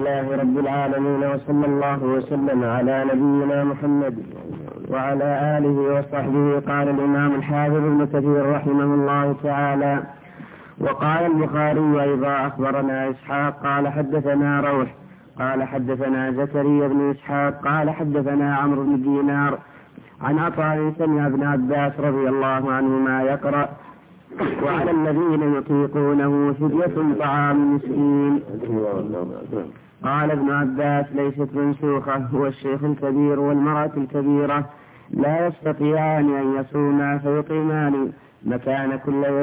لله رب العالمين، وصلى الله وسلم على نبينا محمد وعلى آله وصحبه. قال الإمام الحافظ ابن كثير رحمه الله تعالى: وقال البخاري أيضا: أخبرنا إسحاق قال حدثنا روح قال حدثنا زكريا بن إسحاق قال حدثنا عمرو بن دينار عن عطاء سمع ابن عباس رضي الله عنهما يقرأ: وعلى الذين يطيقونه فدية طعام مسكين. قال ابن عباس: ليست منسوخة، هو الشيخ الكبير والمرأة الكبيرة لا يستطيعان أن يصوما فيطعمان مكان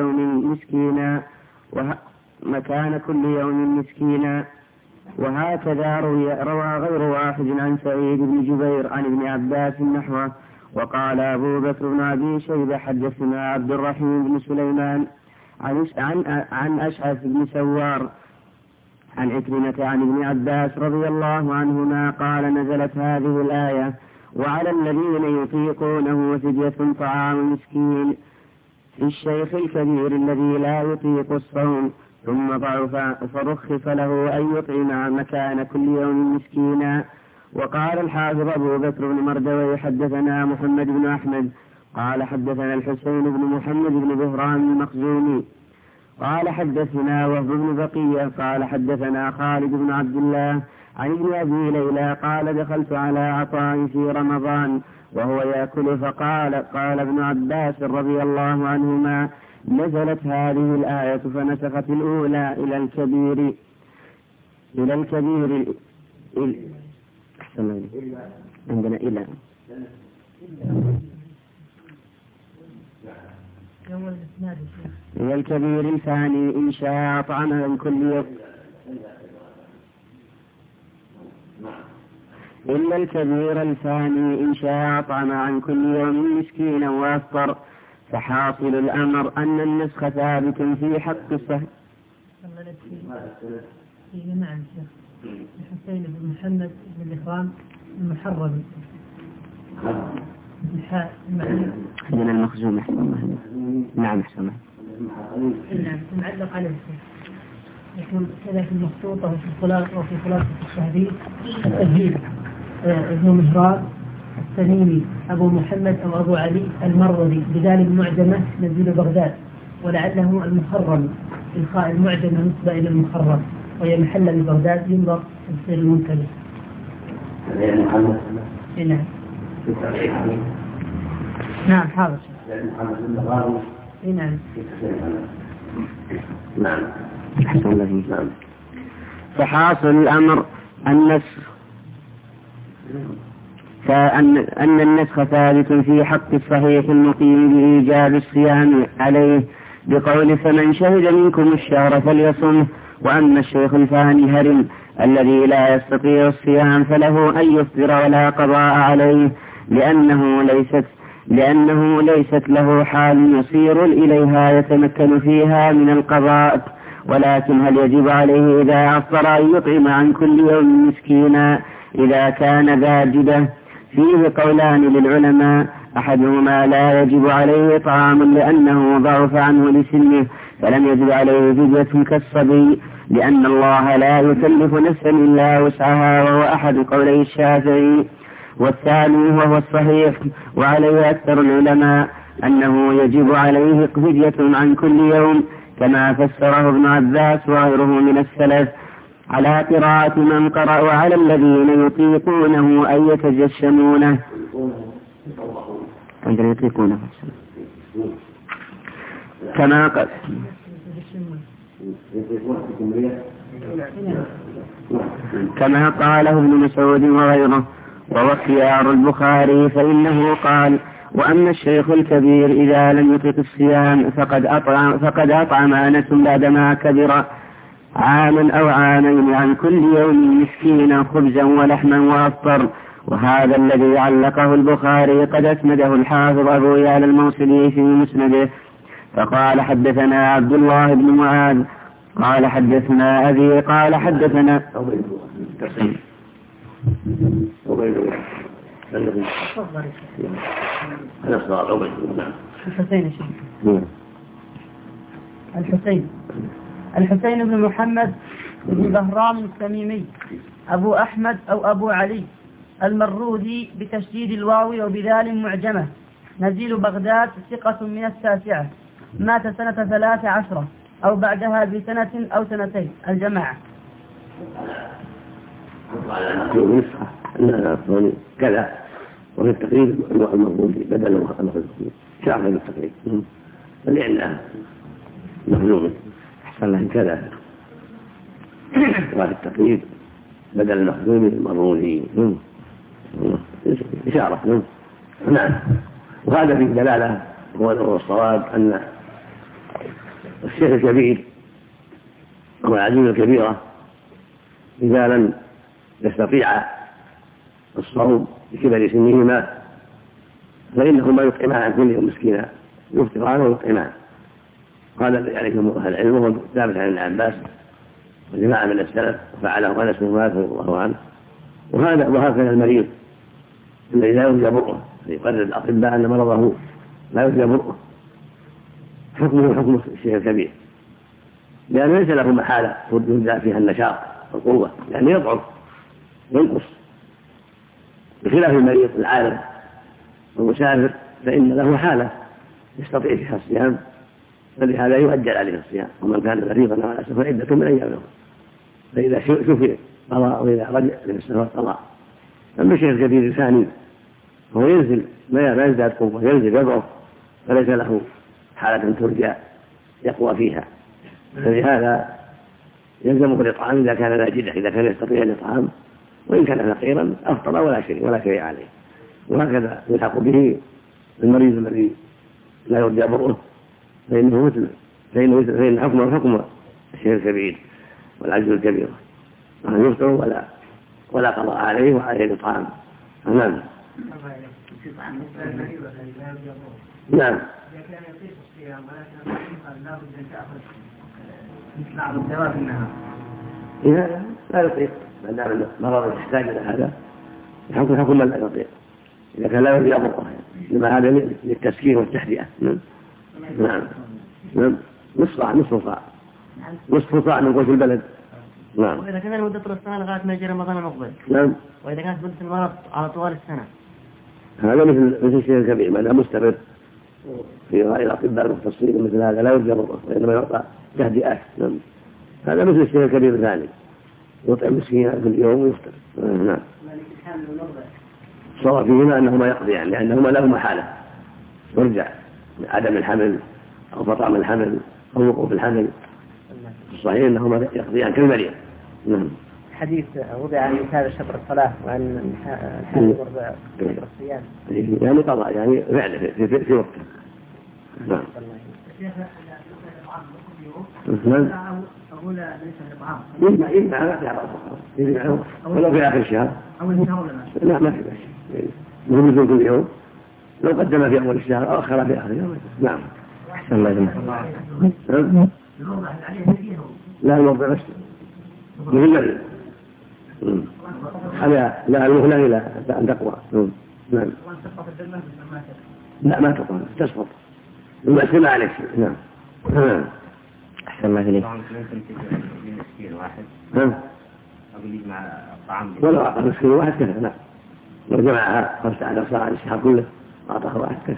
كل يوم مسكينا. وهكذا روى غير واحد عن سعيد بن جبير عن ابن عباس نحوه. وقال أبو بكر بن أبي شيبة: حدثنا عبد الرحيم بن سليمان عن أشعث بن سوار عن عكرمة عن ابن عباس رضي الله عنهما قال: نزلت هذه الآية: وعلى الذين يطيقونه فدية طعام مسكين، في الشيخ الكبير الذي لا يطيق الصوم ثم ضعف فرخص له أن يطعم مكان كل يوم مسكينا. وقال الحافظ أبو بكر بن مردوي: حدثنا محمد بن أحمد قال حدثنا الحسين بن محمد بن بهرام المخزومي قال حدثنا وهب بن بقية قال حدثنا خالد بن عبد الله عن ابن أبي ليلى قال: دخلت على عطاء في رمضان وهو يأكل فقال: قال ابن عباس رضي الله عنهما: نزلت هذه الآية فنسخت الأولى إلى الكبير عندنا إلى الكبير الثاني إن شاء أطعمه من كل يوم إلا الكبير الثاني إن شاء أطعم عن كل يوم مسكينا وأفطر. فحاصل الأمر أن النسخ ثابت في حق الصحيح. نعم شيخ الحسين بن محمد بن بهرام المحرم من المخزوم أحسن الله. نعم أحسن الله. نعم معلق عليه يكون كذا في المخطوطة وفي خلاصة التهذيب التهذيب ابن مهران التميمي أبو محمد أو أبو علي المروزي بدال المعجمة نزيل بغداد، ولعله المخرم الخاء المعجمة نسبة إلى المخرم وهي محل ببغداد ينظر تفسير المنكبه. نعم نعم حاضر. نعم نعم أحسن الله. نعم. فحاصل الأمر أن النسخ ثابت في حق الصحيح المقيم بإيجاب الصيام عليه بقول: فمن شهد منكم الشهر فليصمه. وأما الشيخ الثاني هرم الذي لا يستطيع الصيام فله أن يفطر ولا قضاء عليه، لأنه ليست له حال يصير إليها يتمكن فيها من القضاء. ولكن هل يجب عليه إذا أفطر أن يطعم عن كل يوم مسكينا إذا كان ذا جدة؟ فيه قولان للعلماء: أحدهما لا يجب عليه طعام لأنه ضعف عنه لسنه فلم يجب عليه فدية كالصبي، لأن الله لا يكلف نفسا إلا وسعها، وهو أحد قولي الشافعي. والثاني وهو الصحيح وعليه أكثر العلماء أنه يجب عليه فدية عن كل يوم، كما فسره ابن عباس وغيره من السلف على قراءة من قرأ: وعلى الذين يطيقونه أن يتجشمونه. كما قال قاله ابن مسعود وغيره. وهو خيار البخاري، فإنه قال: وأما الشيخ الكبير إذا لم يطق الصيام فقد أطعم أنس بعدما كبر عاما أو عامين عن كل يوم مسكينا خبزا ولحما وأفطر. وهذا الذي علقه البخاري قد أسنده الحافظ أبو يعلى الموصلي في مسنده. فقال: حدثنا عبد الله بن معاذ قال حدثنا أبي قال حدثنا الحسين الحسين بن محمد بن بهرام التميمي أبو أحمد أو أبو علي المرودي بتشديد الواو وبذال معجمة، نزيل بغداد، ثقة من التاسعة، مات سنة 13 أو بعدها بسنة أو سنتين. الجماعة كذا، وفي التقريب المرودي بدل المخزومي شعر من التقريب فلأنها مخزومي أحسن له كذا، وفي التقريب بدل المخزومي المرودي إشارة. نعم. وهذا في دلالة هو الصواب أن الشيخ الكبير هو العجوز الكبيرة إذا لم يستطيع الصوم بكبر سنهما فإنهما يطعمان عن كل يوم مسكينا، يفطران ويطعمان. قال عليكم أهل العلم وهو ثابت عن ابن عباس وجماعة من السلف وفعله أنس بن مالك رضي الله عنه. وهكذا المريض الذي لا يرجى برؤه، يقرر الأطباء أن مرضه لا يرجى برؤه، حكمه حكم الشيخ الكبير، لأنه ليس له محالة يرجى فيها النشاط والقوة، لأنه يضعف وينقص، بخلاف المريض العارض والمسافر فإن له حالة يستطيع فيها الصيام، فلهذا يؤجل عليه الصيام. ومن كان مريضا على سفر عدة من أيام له، فإذا شفي قضاء وإذا رجع للسفر قضاء. أما الشيخ الكبير الثاني هو ينزل ما يزداد قوة، ينزل يضعف، فليس له حالة ترجى يقوى فيها، فلهذا يلزمه الإطعام إذا كان ناجدا، إذا كان يستطيع الإطعام، وإن كان فقيرا أفطر ولا شيء عليه. وهكذا يلحق به المريض الذي لا يرجى برؤه، فإن حكمه حكم الشيخ الكبير والعجز الكبير، أن يفطر ولا قضاء عليه وعليه الإطعام. نعم. نعم. إذا لا يطيق ما دام المرض يحتاج إلى هذا حكم من لا يطيق، إذا كان لا يرجى برؤه، لما هذا للتسكين والتهدئة. نعم. نصف صاع من قوت البلد. نعم. وإذا كان مدة السنة لغاية ما يجي رمضان المقبل. نعم. وإذا كانت مدة المرض على طوال السنة. هذا مثل الشيء الكبير، ما دام مستمر في غير الأطباء المختصين مثل هذا لا يرجى برؤه، وإنما يعطى تهدئات. نعم. هذا مثل الشيء الكبير الثاني، يطعم مسكينا كل يوم ويفطر. نعم. صار فيهما أنهما يقضيان، لأنهما لهما حالة يرجع عدم الحمل أو فطام الحمل أو وقوف الحمل. الصحيح أنهما يقضيان كالمريض. نعم. حديث وضع عن هذا شطر الصلاة وعن الحال وضع شطر الصيام، يعني قضاء، يعني فعله في وقته. نعم. أقول ليس الإطعام يجمع ولو في آخر الشهر أول الشهر لا ما في بأس، مثل كل يوم لو قدم في أول الشهر أو أخر في آخر يوم. نعم. أحسن الله إليك. لا الموضع بس مثل المريض، هذا لا المهلة إلى أن تقوى. نعم. لا ما تقوى، تسقط المأسمة عليك. نعم. أحسن الله إليك. مسكين واحد أقول مع طعام ولا أعطى مسكين واحد كذا. نعم. لو جمعها 15 صاع الشهر كله أعطاه واحد كذا.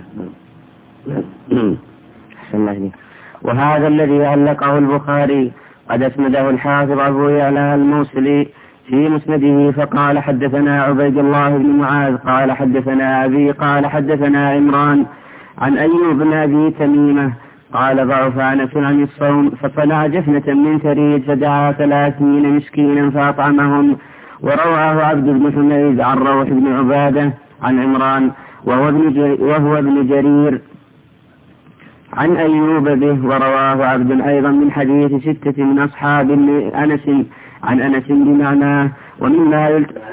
أحسن الله إليك. وهذا الذي علقه البخاري قد اسنده الحافظ أبو يعلى الموصلي في مسنده فقال حدثنا عبيد الله بن معاذ قال حدثنا أبي قال حدثنا عمران عن أيوب بن أبي تميمة قال ضعف أنس عن الصوم فصنع جفنة من ثريد فدعا 30 مسكينا فأطعمهم. ورواه عبد بن حميد عن روح بن عبادة عن عمران وهو ابن جرير عن أيوب به. ورواه عبد أيضا من حديث 6 من أصحاب أنس عن أنس بمعناه. ومما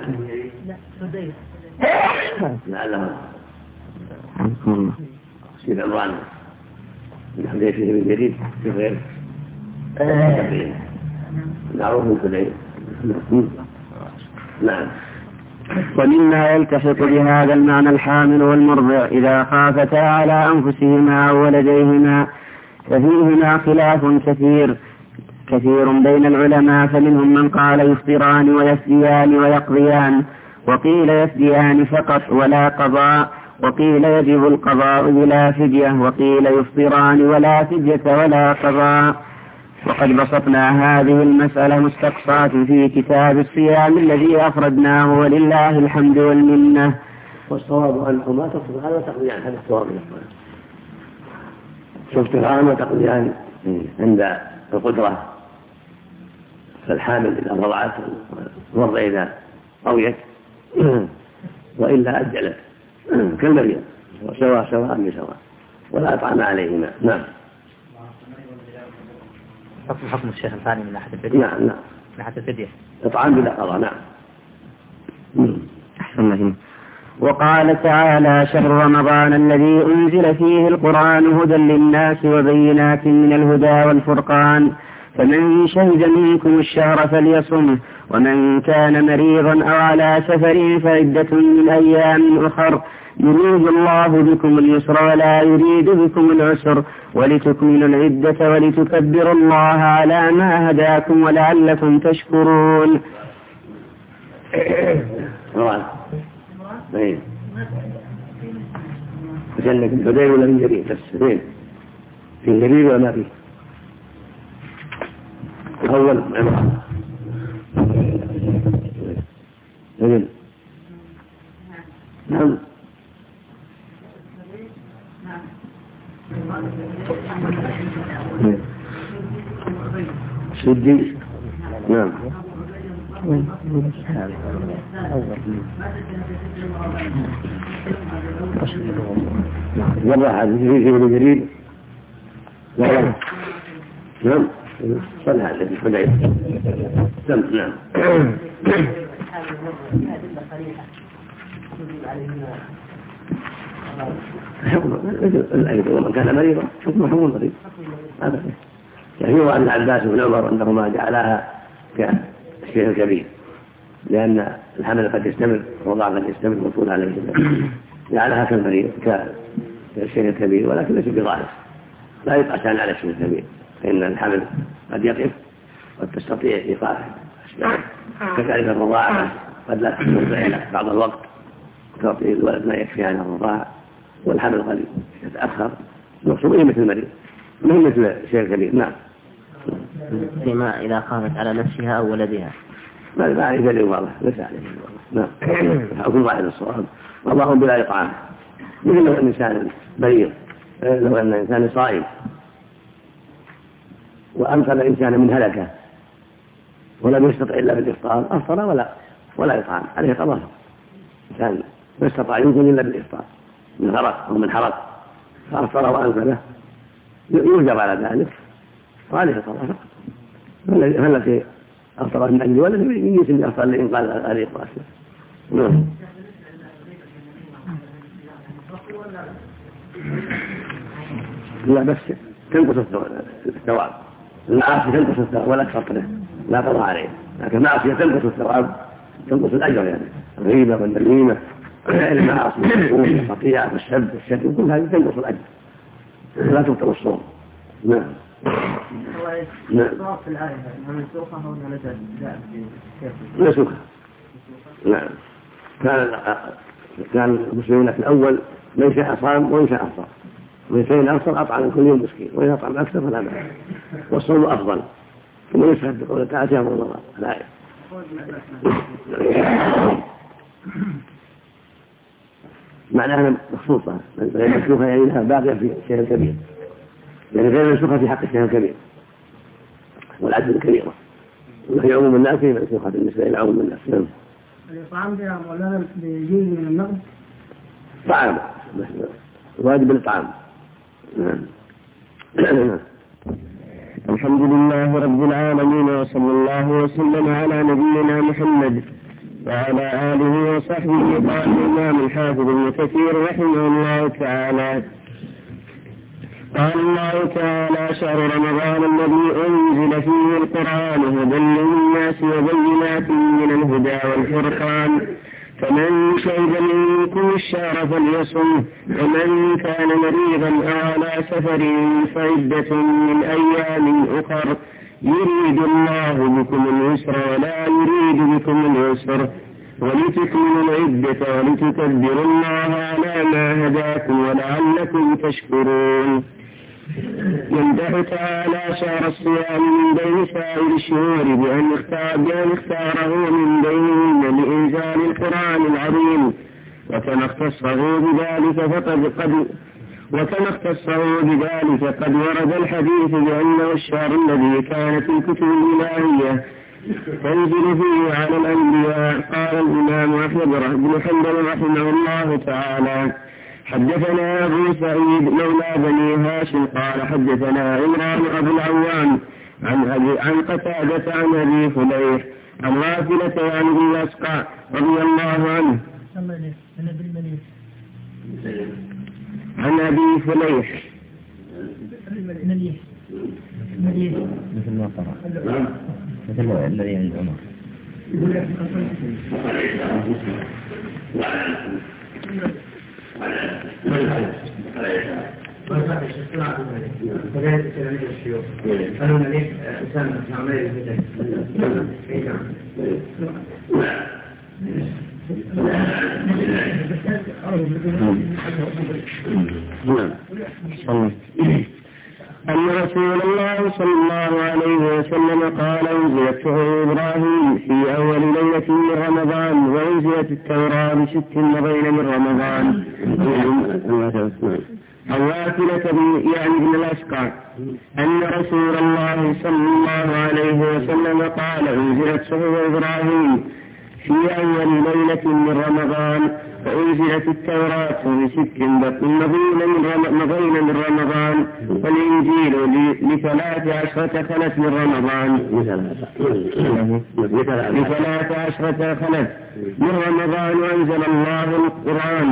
ومما يلتحق بهذا المعنى الحامل والمرضع إذا خافتا على أنفسهما أو ولديهما ففيهما خلاف كثير كثير بين العلماء، فمنهم من قال يفطران ويفديان ويقضيان، وقيل يفديان فقط ولا قضاء، وقيل يجب القضاء بلا فدية، وقيل يفطران ولا فدية ولا قضاء. وقد بسطنا هذه المسألة مستقصاة في كتاب الصيام الذي أفردناه، ولله الحمد والمنة. والصواب أنهما تفطران وتقضيان، هذا الصواب من الصلاة. تفطران وتقضيان عند القدرة، فالحامل إذا رضعت والرضع إذا قويت، وإلا أجلت كالمريض، سواء بسواء، ولا أطعم عليهما. نعم. حكم الشيخ الثاني من ناحية الفدية. نعم من ناحية الفدية إطعام بلا قضاء. نعم. أحسن. وقال تعالى: شهر رمضان الذي أنزل فيه القرآن هدى للناس وبينات من الهدى والفرقان، فمن شهد منكم الشهر فليصمه، ومن كان مريضا أو على سفر فعدة من أيام أخر، يريد الله بكم اليسر ولا يريد بكم العسر، ولتكملوا العدة ولتكبروا الله على ما هداكم ولعلكم تشكرون. جنة الحدير ولا من جرير؟ بس في جرير ولا ما فيه؟ أول عمران. نعم. سدي. نعم. جرح هذه في الجرير. نعم. صلى على النبي حديث. نعم. ومن كان مريضا حكم المريض. هذا يعني هو أن عباس بن عمر أنهما جعلها كالشيخ الكبير، لأن الحمل قد يستمر والرضاع قد يستمر مطول عليه، جعلها كالمريض كالشيخ الكبير، ولكن ليس بضائع، لا يقاسان على الشيخ الكبير، فإن الحمل قد يقف قد تستطيع إيقافه، كذلك الرضاعة قد لا تستطيع بعض الوقت تعطي الولد ما يكفي عن الرضاعة، والحمل قد يتأخر، مقصود مثل المريض مهم مثل الشيخ الكبير. نعم. فيما إذا خافت على نفسها أو ولدها ما عليه دليل واضح، ليس عليه دليل واضح. نعم. حكم واحد الصواب، والله بلا إطعام، مثل لو أن الإنسان مريض، لو أن الإنسان صائم وأنقذ الإنسان من هلكة ولم يستطع إلا بالإفطار، أفطر ولا إطعام، عليه قضاء. إنسان ما استطاع يمكن إلا بالإفطار من غرق أو من حرق، فأفطر وأنقذه يوجب على ذلك وعليه قضاء. فالتي أفطر من أجل ولد يجب أن يفطر لإنقاذ عليه قضاء. نعم. لا بس تنقص الثواب، المعاصي تنقص الثواب ولا تفطره، لا قضاء عليه، لكن المعاصي تنقص الثواب، تنقص الأجر، يعني الغيبة والنميمة، المعاصي الخطيئة والسب والشتم، كل هذه تنقص الأجر، لا تبطل الصوم. نعم. نعم. منسوخة. نعم. كان المسلمين في الأول من شاء صام ومن شاء أفطر، ومن شاء أفطر أطعم كل يوم مسكين، وإذا أطعم أكثر فلا بأس، والصوم أفضل. ثم يشهد بقول تعالى يا الله الآية. معناها مخصوصة غير مسلوخة، يعني لها باقية في الشيء الكبير، يعني غير مسلوخة في حق الشيء الكبير والعدل الكبيرة، وفي عموم الناس هي مسلوخة بالنسبة إلى عموم الناس. نعم. الإطعام بها مولانا بيجي من النقد طعام واجب الطعام. نعم. الحمد لله رب العالمين، وصلى الله وسلم على نبينا محمد وعلى آله وصحبه. قال الإمام الحافظ ابن كثير رحمه الله تعالى: قال الله تعالى: شهر رمضان الذي أنزل فيه القرآن هدى للناس وبينات من الهدى والفرقان، فمن شهد منكم الشهر فليصمه، ومن كان مريضا أو على سفر فعدة من أيام أخر، يريد الله بكم اليسر ولا يريد بكم العسر ولتكملوا العدة ولتكبروا الله على ما هداكم ولعلكم تشكرون. يمدح تعالى شهر الصيام من بين سائر الشهور بأن اختاره من بينهن لإنزال القرآن العظيم، وكما اختصه بذلك قد ورد الحديث بأنه الشهر الذي كانت الكتب الإلهية تنزل فيه على الأنبياء. قال الإمام أحمد بن حنبل رحمه الله تعالى: حدثنا أبو سعيد مولى بني هاشم قال حدثنا عمران أبو العوام عن قتادة عن أبي فليح عن واثلة عن ابن الأسقع رضي الله عنه عن أبي فليح مثل ما قرأ مثل الذي عند عمر. أن رسول الله صلى الله عليه وسلم قال: أنزلت إبراهيم في أول ليلة من رمضان، وأنزلت التوراة ب6 مضين من رمضان. واثلة يعني ابن الأسقع أن رسول الله صلى الله عليه وسلم قال: أنزلت صحف إبراهيم في أول ليلة من رمضان، وأنزلت التوراة ب6 مضين من رمضان، والإنجيل ل13 خلت من رمضان وأنزل الله القرآن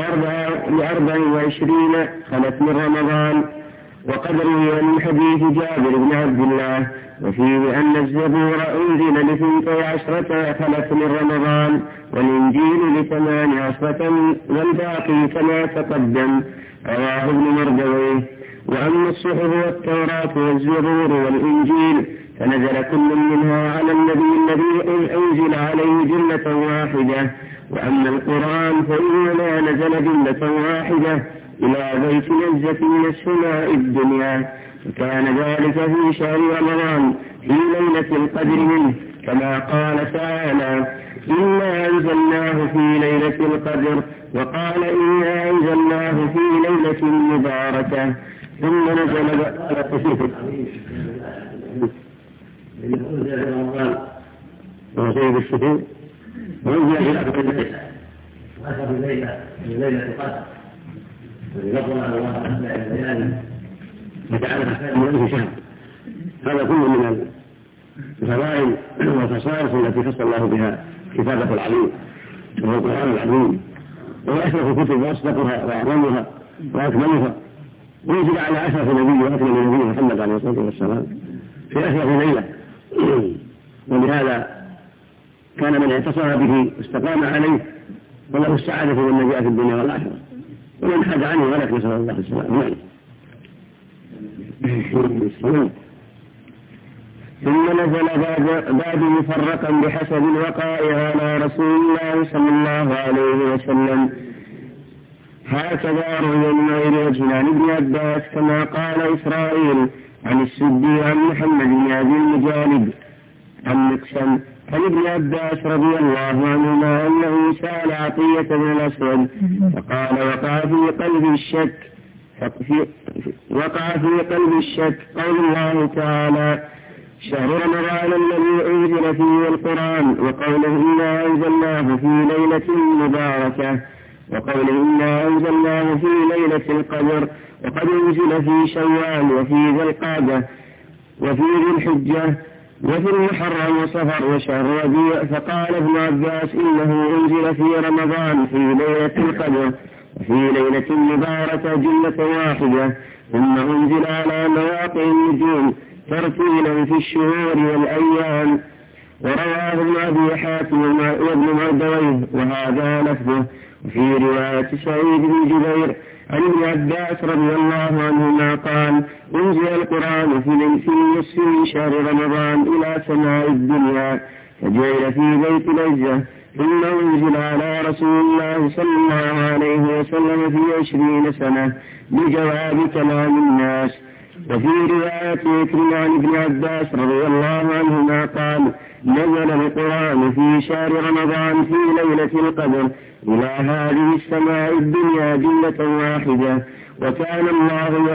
ل24 خلت من رمضان. وقد روي من حديث جابر بن عبد الله وفيه أن الزبور أنزل ل12 خلت من رمضان، والإنجيل ل18 والباقي كما تقدم. رواه ابن مردويه. وأما الصحف والتوراة والزبور والإنجيل فنزل كل منها على النبي الذي أنزل عليه جملة واحدة. وأما القرآن فإنما نزل جملة واحدة إلى بيت نزة من السماء الدنيا، وكان ذلك في شهر رمضان في ليلة القدر منه، كما قال تعالى: إنا أنزلناه في ليلة القدر، وقال: إنا أنزلناه في ليلة مباركة. ثم نزل على التصيف وسيد الشهور وانزل إلى أخر ليلة القدر ويقول على الله أسماء الليالي وجعل من شهر. هذا كله من الفضائل والخصائص التي خص الله بها كتابة العظيم وهو القرآن العظيم، وهو أشرف الكتب وأصدقها وأعظمها وأكملها، وينزل على أشرف نبي وأكمل نبي محمد عليه الصلاة والسلام في أشرف ليلة. ولهذا كان من اعتصم به واستقام عليه وله السعادة والنجاة في الدنيا والآخرة، ومن حد عنه ولك نسأل الله السلامة. ثم نزل بعد مفرقا بحسب الوقائع على رسول الله صلى الله عليه وسلم. هكذا روي من غير وجه عن ابن عباس كما قال إسرائيل عن السدي عن محمد بن أبي المجالد عن مقسم عن ابن عباس رضي الله عنهما أنه سأل عطية بن الأسود فقال: وقع في قلب الشك قول الله تعالى: شهر رمضان الذي أنزل فيه القرآن، وقوله: إنا أنزلناه في ليلة مباركة، وقوله: إنا أنزلناه في ليلة القدر، وقد أنزل في شوال وفي ذي القعدة وفي ذي الحجة وفي المحرم وصفر وشهر ربيع. فقال ابن عباس: إنه أنزل في رمضان في ليلة القدر وفي ليلة مباركة جملة واحدة، ثم أنزل على مواقع النجوم ترتيلا في الشهور والأيام. ورواه ابن أبي حاتم وابن مردويه وهذا لفظه. وفي رواية سعيد بن جبير عن ابن عباس رضي الله عنهما قال أنزل القرآن في نصف من شهر رمضان إلى سماء الدنيا فجعل في بيت العزة ثم أنزل على رسول الله صلى الله عليه وسلم في 20 سنة بجواب كلام الناس. وفي رواية يكرم عن ابن عباس رضي الله عنهما قال نزل القرآن في شهر رمضان في ليلة القدر إلى هذه السماء الدنيا جملة واحدة وكان الله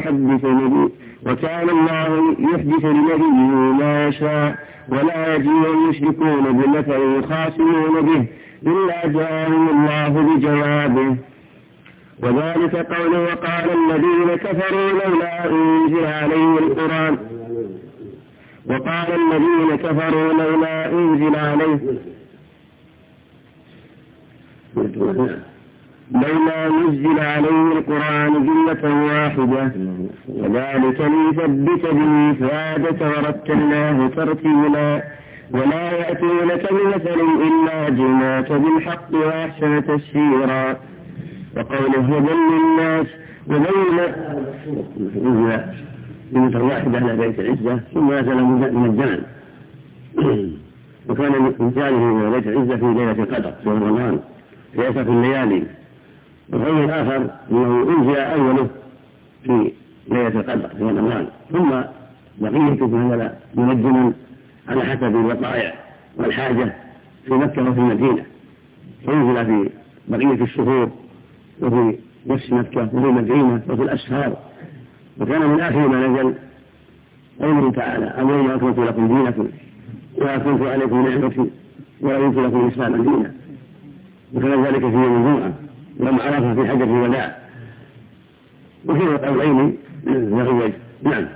يحدث لنبيه ما يشاء ولا يجيء المشركون بمثل يخاصمون به إلا جاءهم الله بجوابه. وذلك قوله وقال الذين كفروا لولا أنزل عليه القرآن لولا نزل عليه القرآن جملة واحدة وذلك ليثبت به فؤادك ورتلناه ترتيلا ولا يأتونك بمثل إلا جئناك بالحق وأحسن تفسيرا. وقوله هدى للناس نزل جملة واحدة على بيت العزة ثم نزل من الجمل وكان إنزاله من بيت العزة في ليلة القدر في رمضان في أسف الليالي. والغير الآخر أنه أنزل أوله في ليلة القدر في رمضان ثم بقيته نزل منجما على حسب الوقائع والحاجة في مكة وفي المدينة فأنزل في بقية الشهور وفي نفس مكة وفي المدينة وفي الأسفار. وكان من آخر ما نزل قوله تعالى اليوم أكملت لكم دينكم وأكملت عليكم نعمتي ورضيت لكم الإسلام دينا. وكان ذلك في يوم الجمعة يوم عرفة في حجة الوداع. وفي القولين يغيب. نعم.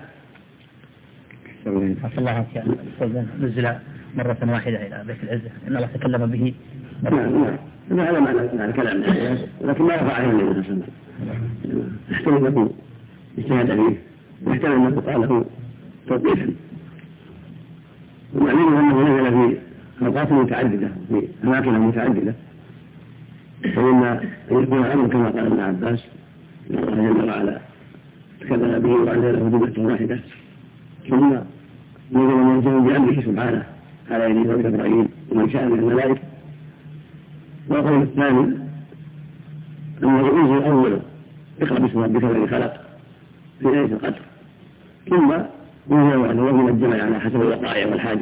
حصل الله نزل مرة واحدة إلى بيت العزة إن الله تكلم به. نعم هذا معنى كلام لكن ما رفع عليه النبي صلى الله عليه وسلم. يحتمل أنه اجتهد فيه ويحتمل أنه قاله توقيفا. ومعلوم أنه نزل في أوقات متعددة في أماكن متعددة فإن يكون أمر كما قال ابن عباس الله جل وعلا تكلم به وأنزله جملة واحدة ثم نزل منزل بأمره سبحانه على يد ذلك إبراهيم ومن شاء من الملائكة. والقول الثاني أنه أنزل أوله اقرأ باسم ربك الذي خلق في ليلة القدر ثم نزل ومن الجمع على حسب الوقائع والحاجة.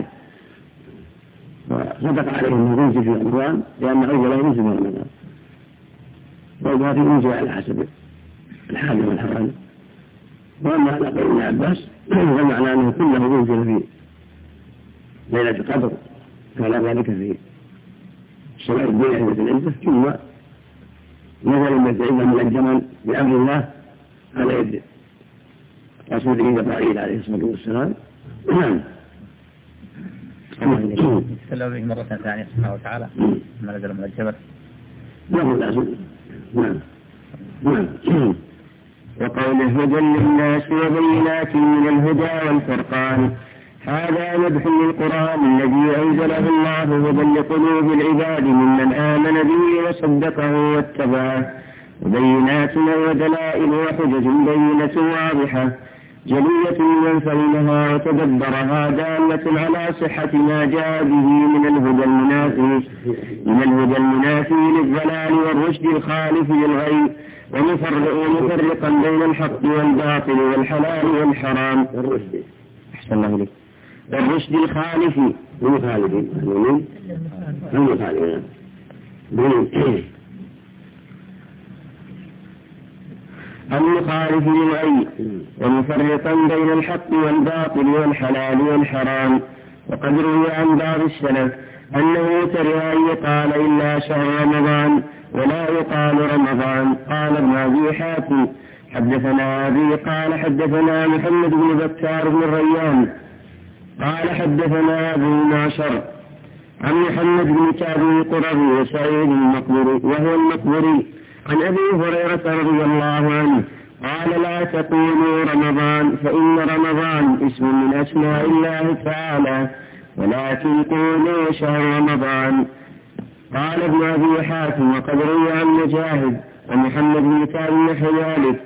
وصدق عليه أنه ينزل في رمضان لأن أوله ينزل في رمضان وهذه ينزل على حسب الحاجة والحرام. وأما على قول ابن عباس فمعنى أنه كله ينزل في ليلة القدر كان ذلك في سماء الدنيا في العزة ثم نزل من العزة من الجمل بأمر الله على يد رسوله جبرائيل عليه الصلاة والسلام. نعم. تكلم به مرة ثانية سبحانه وتعالى ما نزل من الجبل. نعم. وقوله هدى للناس وبينات من الهدى والفرقان هذا مدح للقرآن الذي أنزله الله هدى لقلوب العباد ممن آمن به وصدقه واتبعه وبينات ودلائل وحجج بينة واضحة جلية لمن فهمها وتدبرها دالة على صحة ما جاء به من الهدى المنافي للضلال والرشد الخالف للغي ومفرقا بين الحق والباطل والحلال والحرام والرشد الخالف المخالف للغي ومفرقا بين الحق والباطل والحلال والحرام. وقد روي عن بعض السلف أنه كره أن يقال إلا شهر رمضان ولا يقال رمضان. قال ابن أبي حاتم حدثنا أبي قال حدثنا محمد بن بكار بن الريان قال حدثنا أبو معشر عن محمد بن كعب القرظي وسعيد المقبري وهو المقبري عن أبي هريرة رضي الله عنه قال لا تقولوا رمضان فإن رمضان اسم من أسماء الله تعالى ولكن قولوا شهر رمضان. قال ابن أبي حاتم وقد روي عن مجاهد ومحمد بن كعب نحو ذلك.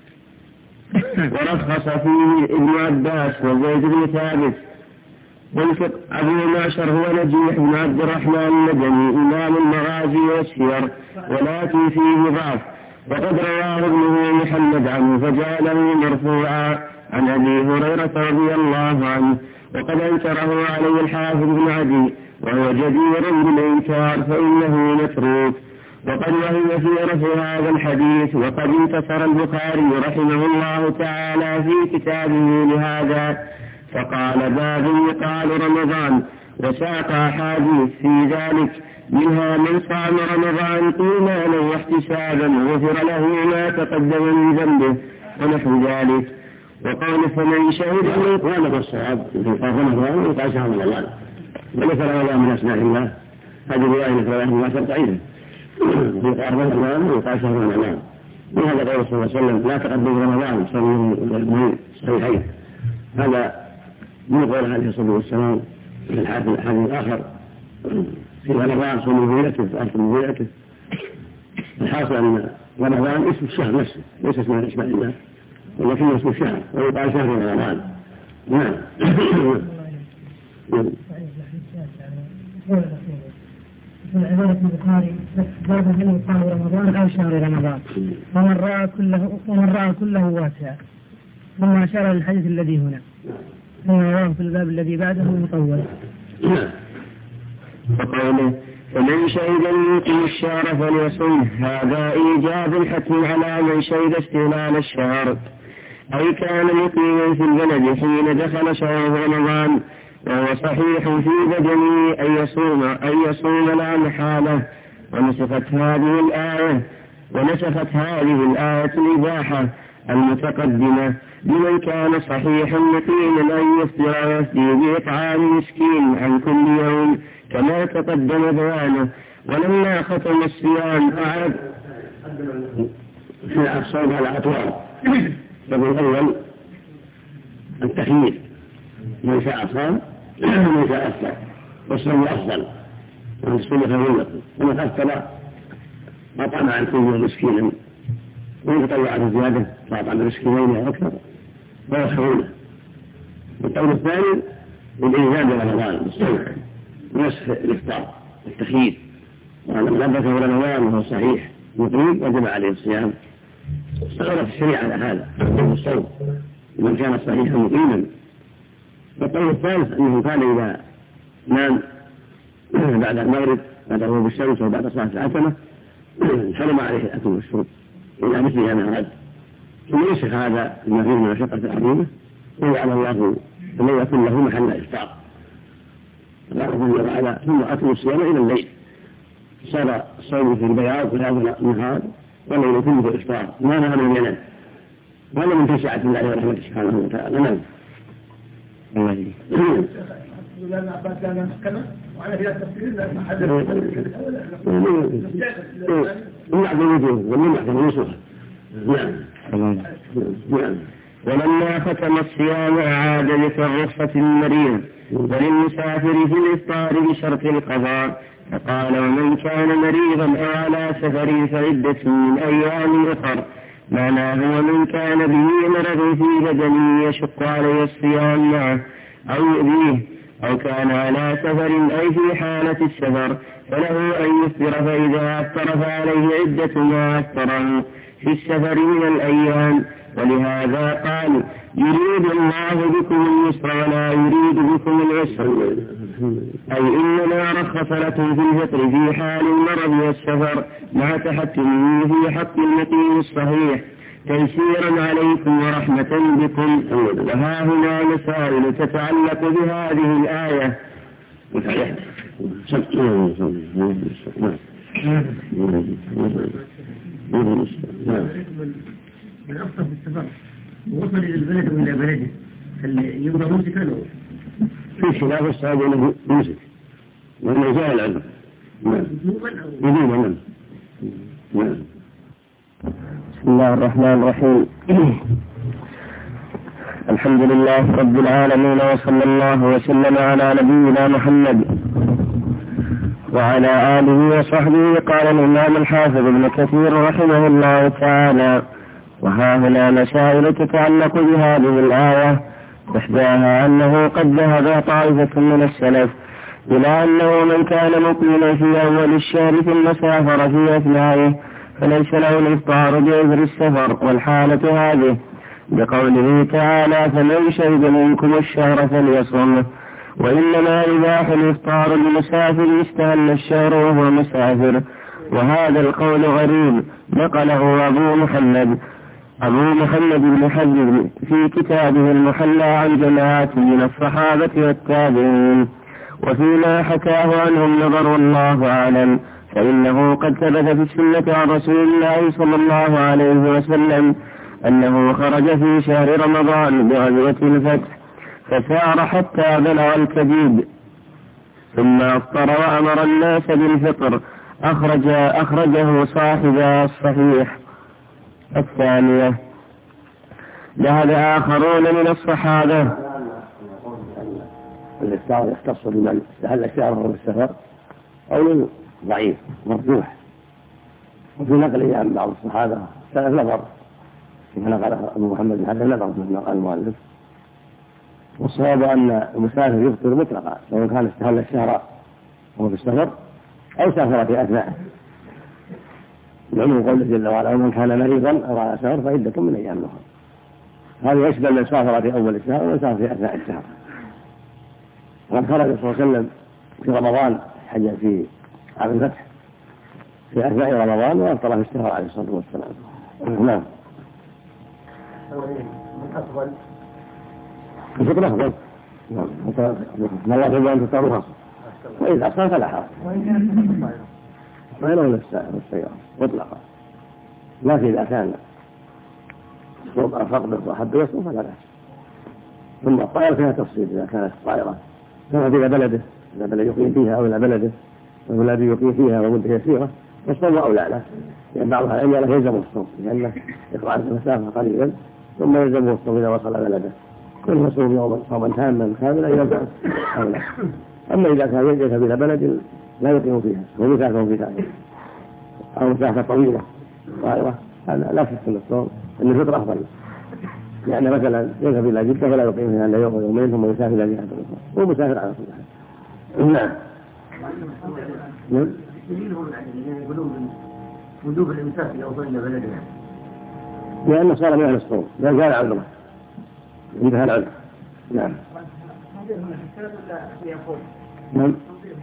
ورخص فيه ابن عباس وزيد بن ثابت. قلت أبو معشر هو نجيح بن عبد الرحمن المدني إمام المغازي والسير ولكن فيه ضعف، وقد رواه ابنه محمد عنه فجعله مرفوعا عن أبي هريرة رضي الله عنه، وقد أنكره عليه الحافظ بن عدي وهو جدير بالإنكار فإنه متروك. وقد وهم في رفع هذا الحديث، وقد انتصر البخاري رحمه الله تعالى في كتابه لهذا فقال باب يقال رمضان، وساق أحاديث في ذلك منها من صام رمضان إيمانا واحتسابا غفر له ما تقدم من ذنبه ونحو ذلك. وقال فمن شهد وهذا الصواب في رمضان وقال شهر رمضان وليس رمضان من أسماء الله، هذه رواية رواية الله شرطعية في رمضان وقال شهر رمضان، وهذا قول صلى الله عليه وسلم لا تقدم رمضان صلوا صحيحين، هذا من قول عليه الصلاة والسلام في الحديث الآخر في رمضان صوموا ليلته وأنتم ليلته. الحاصل أن رمضان اسم الشهر نفسه ليس اسم الأسماء الله، ولكن اسم الشهر ويقال شهر رمضان. نعم. عبارة البخاري باب من صام رمضان أو شهر رمضان، ومن رأى كله واسع، ثم أشار للحديث الذي هنا ثم رواه في الباب الذي بعده مطول. وقوله فمن شهد منكم الشهر فليصم، هذا إيجاب الحتم على من شهد استهلال الشهر، أي كان مقيما في البلد حين دخل شهر رمضان وهو صحيح في بدنه أن يصوم لا محالة. ونسخت هذه الآية الإباحة المتقدمة لمن كان صحيحا مقيما أن يفطر ويفدي بإطعام مسكين عن كل يوم كما تقدم بيانه. ولما ختم الصيام أعد في الصوم على أطوار. الأول التخيير، من شاء صام ومن شاء أفطر، والصوم أفضل والسنة خير لكم، ومن أفطر أطعم عن كل يوم مسكينا وإن تطوع بزيادة فأطعم مسكينين أو أكثر فهو خير له. والقول الثاني الإلزام برمضان بالصوم ونسخ الإفطار التخيير، وأن لبث رمضان وهو صحيح مقيم وجب عليه الصيام. استغرت الشريعة على هذا الصوم من كان صحيحا مقيما. والقول الثالث أنه كان إذا نام بعد المغرب بعد غروب الشمس وبعد صلاة العتمة حرم عليه الأكل والشرب إلى مثلها ما أراد، ثم ينسخ هذا بما فيه من مشقة عظيمة ويجعل الله فلن يكون له محل إفطار، ثم أكل الصيام إلى الليل، صار الصوم في البياض في هذا النهار والليل كله في الإفطار ما نهى من ينام، وهذا من تسعة الله ورحمته سبحانه وتعالى. نعم. الله يجزيك. وعلى فيها التفسير لأن حد يمنع بالوجوه ويمنع بالوصول. نعم. ولما ختم الصيام أعاد للرخصة المريض وللمسافر في الإفطار بشرط القضاء، فقال ومن كان مريضا أو على سفر فعدة من أيام أخر، معناه ومن كان به مرض في بدنه يشق عليه الصيام معه أو يؤذيه أو كان على سفر أي في حالة السفر فله أن يفطر، فإذا أفطر فعليه عدة ما أفطره في السفر من الأيام. ولهذا قال يريد الله بكم اليسر ولا يريد بكم العسر، أي إنما رخص لكم في الفطر في حال المرض والسفر مع تحكمه في حق المقيم الصحيح تيسيرا عليكم ورحمة بكم. وها هنا مسائل تتعلق بهذه الآية. الأفضل في السفر ووصل إلى البلد وإلى بلده هل يبقى ممسكا له؟ في خلاف الصحابة أنه يمسك وأنه جاء العلم. نعم. بسم الله الرحمن الرحيم. الحمد لله رب العالمين، وصلى الله وسلم على نبينا محمد وعلى آله وصحبه. قال الإمام الحافظ ابن كثير رحمه الله تعالى: وها هنا مسائل تتعلق بهذه الآية. إحداها أنه قد ذهب طائفة من السلف إلى أنه من كان مقيما في أول الشهر ثم سافر في أثنائه فليس له الإفطار بعذر السفر، والحالة هذه بقوله تعالى: فمن شهد منكم الشهر فليصمه، وإنما يباح الإفطار للمسافر استهل الشهر وهو مسافر. وهذا القول غريب نقله أبو محمد بن حزم في كتابه المحلى عن جماعة من الصحابة والتابعين، وفيما حكاه عنهم نظر والله أعلم، فإنه قد ثبت في السنة عن رسول الله صلى الله عليه وسلم أنه خرج في شهر رمضان بغزوة الفتح فسار حتى بلغ الكبيد ثم أفطر وأمر الناس بالفطر. أخرجه صاحب الصحيح. الثانية: ذهب آخرون من الصحابة. الإفطار يختص بمن استهل الشهر وهو السفر، قول ضعيف مرجوح، وفي نقله عن بعض الصحابة سلف نظر كما نقل أبو محمد بن حزم نظر من نقل المؤلف. والصواب أن المسافر يفطر مطلقا سواء كان استهل الشهر وهو في السفر أو سافر في أثناءه، لعموم قوله جل وعلا: ومن كان مريضا أو على سفر فعدة من أيام أخرى. هذا يشمل من سافر في أول الشهر ومن سافر في أثناء الشهر. وقد خرج صلى الله عليه وسلم في رمضان حج في عام الفتح في أثناء رمضان وأفطر في الشهر عليه الصلاة والسلام. نعم. من أفضل الفطر أفضل. نعم. الله يجب أن تطرها، وإذا أصلا فلا حرج، ما يلون السيارة مطلقا، لكن إذا كان فقد وحد يصوم فلا بأس. ثم الطائرة فيها تفصيل، إذا كانت الطائرة كانت إلى بلده، إلى بلد يقيم فيها أو إلى بلده والذي يقيم فيها ومدة يسيرة فالصوم أولى له، لأن بعض العلم لا يلزم الصوم لأنه يقطع المسافة قليلا ثم يلزمه الصوم إذا وصل بلده. كل يصوم يوما صوما تاما كاملا يلزم أولى. أما إذا كان يذهب إلى بلد لا يقيم فيها ومسافة فيها أو مسافة طويلة طائرة، هذا لا شك أن الصوم أن الفطر أفضل، لأن مثلا يذهب إلى جدة فلا يقيم فيها إلا يوم ويومين ثم يسافر إلى جهة أخرى، هو مسافر على كل حال. نعم. يقولون وجوب الإمساك إذا وصل إلى بلده، لأنه صار من أهل الصوم لا زال عذره انتهى العذر. نعم. نعم.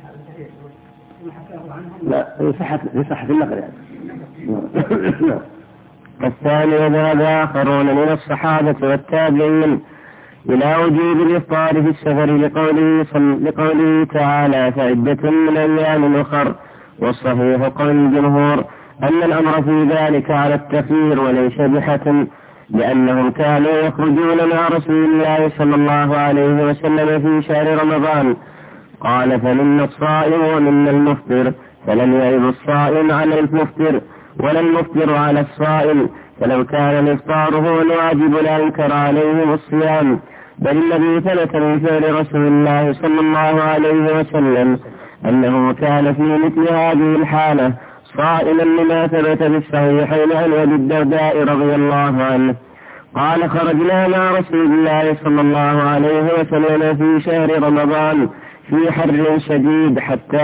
لا في صحة النقل يعني. نعم. الثاني: ذهب آخرون من الصحابة والتابعين إلى وجوب الإفطار في السفر لقوله تعالى: فعدة من أيام أخر. والصحيح قول الجمهور أن الأمر في ذلك على التخيير وليس بحتم، لأنهم كانوا يخرجون مع رسول الله صلى الله عليه وسلم في شهر رمضان. قال: فمنا الصائم ومنا المفطر، فلم يعب الصائم على المفطر ولا المفطر على الصائم، فلو كان الإفطار هو الواجب لأنكر عليهم الصيام، بل الذي ثبت من فعل رسول الله صلى الله عليه وسلم أنه كان في مثل هذه الحالة صائما، لما ثبت في الصحيحين عن أبي الدرداء رضي الله عنه قال: خرجنا مع رسول الله صلى الله عليه وسلم في شهر رمضان في حر شديد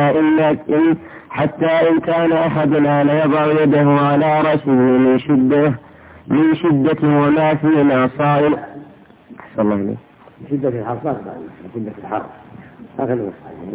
حتى إن كان أحدنا ليضع يده على رأسه من شدة وما فينا صائم. أحسن الله إليك. شدة الحر صار شدة الحر هكذا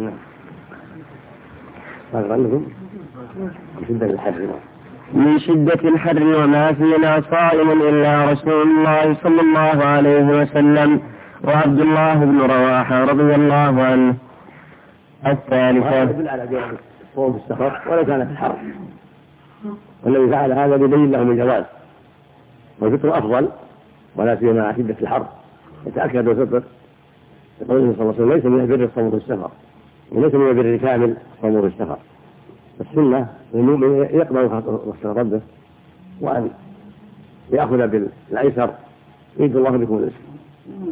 من شدة الحر وما فينا صائم إلا رسول الله صلى الله عليه وسلم وعبد الله بن رواحة رضي الله عنه. الثالثة: يدل على جواز الصوم في السفر ولا كان في الحر، والذي فعل هذا يبين لهم الجواز، والفطر أفضل ولا سيما مع شدة الحر. يتأكد الفطر يقول صلى الله عليه وسلم: ليس من البر الصوم في السفر، وليس من البر كامل الصوم في السفر. السنة المؤمن يقبل وقت ربه وأن يأخذ بالأيسر يريد الله بكم الرزق،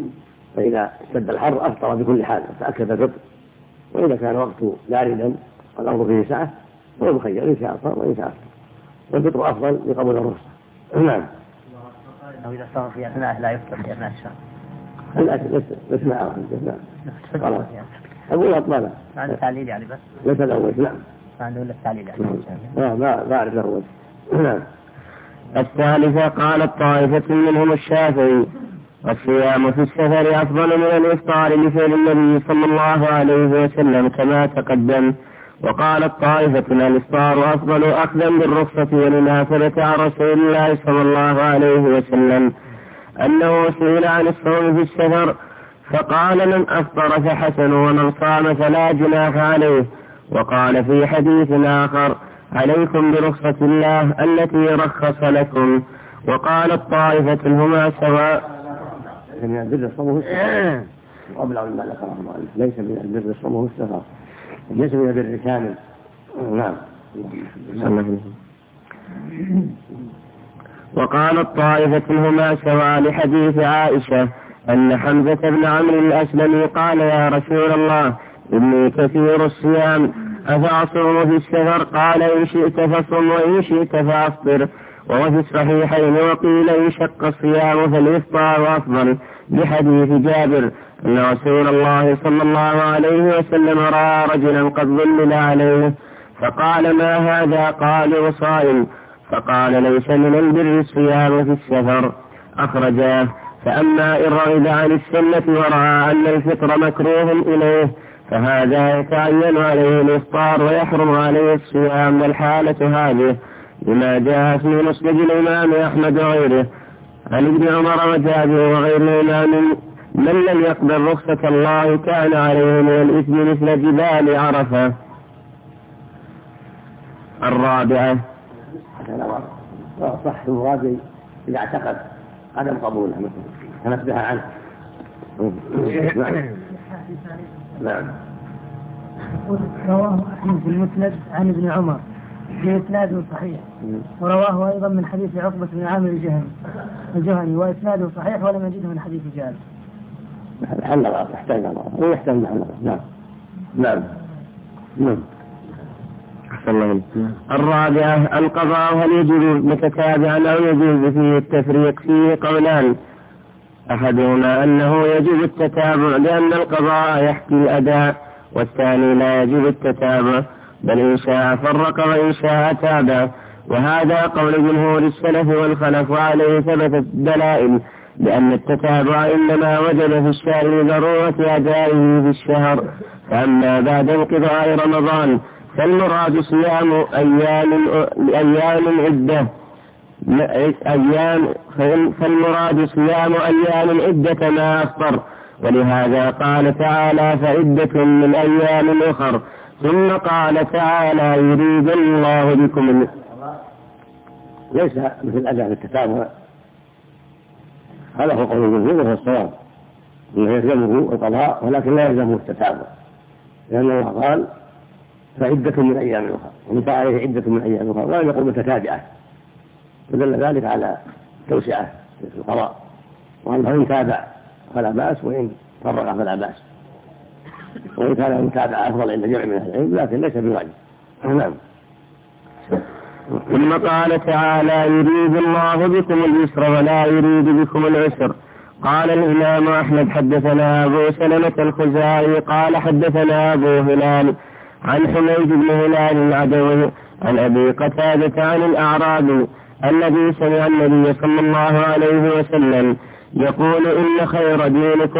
فإذا اشتد الحر أفطر بكل حال وتأكد الفطر، وإذا كان وقت باردا الأمر فيه سعة هو مخير إن شاء أفطر وإن شاء أفطر والفطر أفضل لقبول الرخصة. نعم. أو إذا صار في أثناء لا يفطر في أثناء الشهر. الأكل بس ما خلاص. أقول أطلالة. ما عنده تعليل يعني بس. ليس الأول. نعم. ما عنده إلا التعليل يعني. ما أعرف الأول. نعم. الثالثة قالت طائفة منهم الشافعي الصيام في السفر أفضل من الإفطار لفعل النبي صلى الله عليه وسلم كما تقدم. وقالت طائفة الإفطار أفضل أخذا بالرخصة ولمناسبة عن رسول الله صلى الله عليه وسلم أنه سئل عن الصوم في السفر فقال من أفطر فحسن ومن صام فلا جناح عليه. وقال في حديث آخر عليكم برخصة الله التي رخص لكم. وقالت طائفة هما سواء. من البر الصوم في السفر قبل عن ما ذكره المؤلف ليس من البر الصوم في السفر ليس من البر كامل. نعم. وقالت طائفة هما سواء لحديث عائشة أن حمزة بن عمرو الأسلمي قال يا رسول الله إني كثير الصيام أفأصوم في السفر؟ قال إن شئت فصم وإن شئت فأفطر. وفي الصحيحين وقيل إن شق الصيام فالإفطار أفضل بحديث جابر أن رسول الله صلى الله عليه وسلم رأى رجلا قد ظلل عليه فقال ما هذا؟ قال صائم. فقال ليس من البر الصيام في السفر. أخرجاه. فأما إن رغب عن السنة ورأى أن الفطر مكروه إليه فهذا يتعين عليه الإفطار ويحرم عليه الصيام. والحالة هذه لما جاء في مسند الإمام أحمد وغيره عن ابن عمر وجابر وغيرهما من لم يقبل رخصة الله كان عليه من الإثم مثل جبال عرفة. الرابعة صح المراد إذا اعتقد عدم قبوله فنبه عنه. نعم. رواه أحمد في المسند عن ابن عمر في إسناد صحيح ورواه أيضا من حديث عقبة بن عامر الجهني وإسناده صحيح ولم يجده من حديث جابر. حل يحتاج الله ويحتاج الله. نعم. نعم. نعم. الرابعة القضاء هل يجوز متتابعا أو يجوز فيه التفريق؟ فيه قولان أحدهما أنه يجب التتابع لأن القضاء يحكي الأداء والثاني لا يجب التتابع بل إن شاء فرق وإن شاء تابع. وهذا قول جمهور السلف والخلف وعليه ثبتت الدلائل لأن التتابع إنما وجد في الشهر لضرورة أدائه في الشهر. فأما بعد انقضاء رمضان فالمراد صيام فالمراد صيام أيام عدة ما أفطر. ولهذا قال تعالى فعدة من أيام أخر. ثم قال تعالى يريد الله بكم ليس مثل أداء التتابع. هذا هو قول الجمهور وهو الصواب انه يلزمه القضاء ولكن لا يلزمه التتابع لأن الله قال فعدة من أيام أخرى ومتى عليه عدة من أيام أخرى ولم يقل متتابعة فدل ذلك على توسعة في القضاء وأنه إن تابع فلا بأس وإن فرق فلا بأس وإن كان المتابعة أفضل عند جمع من أهل العلم لكن ليس بواجب. نعم. ثم قال تعالى يريد الله بكم اليسر ولا يريد بكم العسر. قال الإمام أحمد حدثنا أبو سلمة الخزاعي قال حدثنا أبو هلال عن حميد بن هلال العدوي عن أبي قتادة عن الأعرابي الذي سمع النبي صلى الله عليه وسلم يقول إن خير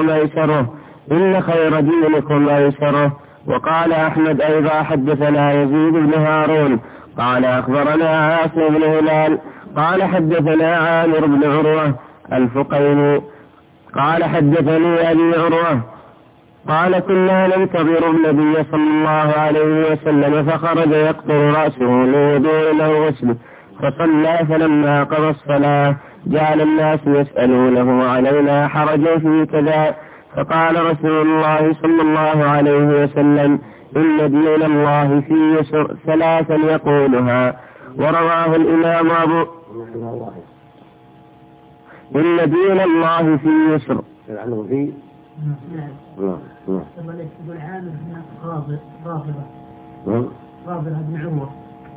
دينكم أيسره. وقال أحمد أيضا حدثنا يزيد بن هارون قال أخبرنا عاصم بن هلال قال حدثنا عامر بن عروة الفقيني قال حدثني أبي عروة قال كنا ننتظر النبي صلى الله عليه وسلم فخرج يقطر رأسه لوضوء له غسل فصلى فلما قضى الصلاة جعل الناس يسألونه علينا حرج في كذا فقال رسول الله صلى الله عليه وسلم إن دين الله في يسر ثلاثا يقولها. ورواه الإمام أبو إن دين الله في يسر غابرة بن عروة.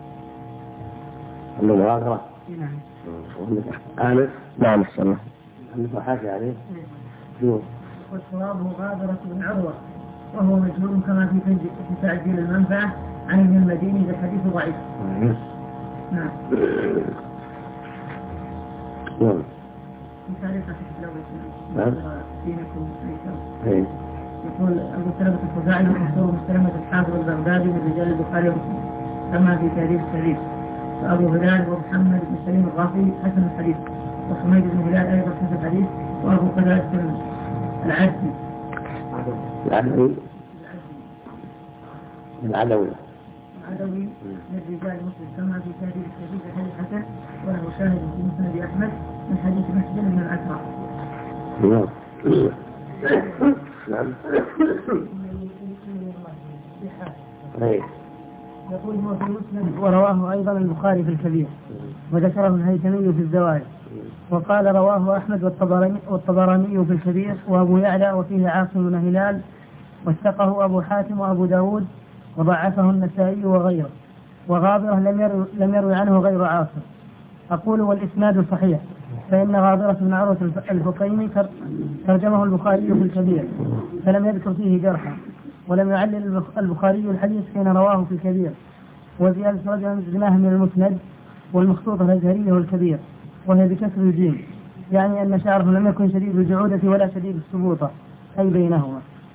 عندنا غابرة. نعم. عامر. نعم أحسن الله. عندنا حاشي عليه. والصواب غابرة بن عروة وهو مجهول كما في تعجيل المنفعة عن ابن المديني بالحديث ضعيف. نعم. نعم. في تعليقة نعم. دينكم أيسر. يقول أبو سلمة الخزاعي ومحصور مسلمة الحافظ البغدادي من رجال البخاري ومسلم كما في تاريخ الشريف. وأبو هلال ومحمد بن سليم الغافي حسن الحديث، وحميد بن هلال أيضا حسن الحديث، وأبو قتادة العدوي. العدوي من رجال مسلم كما في تاريخ الشريف الحديث حسن، وله شاهد في مسند أحمد من حديث مسلم بن الأسرع. نعم. يقول هو في مسلم ورواه أيضا البخاري في الكبير، وذكره الهيثمي في الزوائد، وقال رواه أحمد والطبراني في الكبير، وأبو يعلى وفيه عاصم بن هلال، وثقه أبو حاتم وأبو داود، وضعفه النسائي وغيره. وغابرة لم يروي عنه غير عاصم. أقول والإسناد صحيح، فإن غابرة بن عروة الفقيمي ترجمه البخاري في الكبير فلم يذكر فيه جرحا، ولم يعلل البخاري الحديث حين رواه في الكبير. وزيادة رجل زناه من المسند والمخطوطة الأزهرية والكبير، وهي بكسر الجيم، يعني أن شعره لم يكن شديد الجعودة ولا شديد السبوطة، أي بينهما.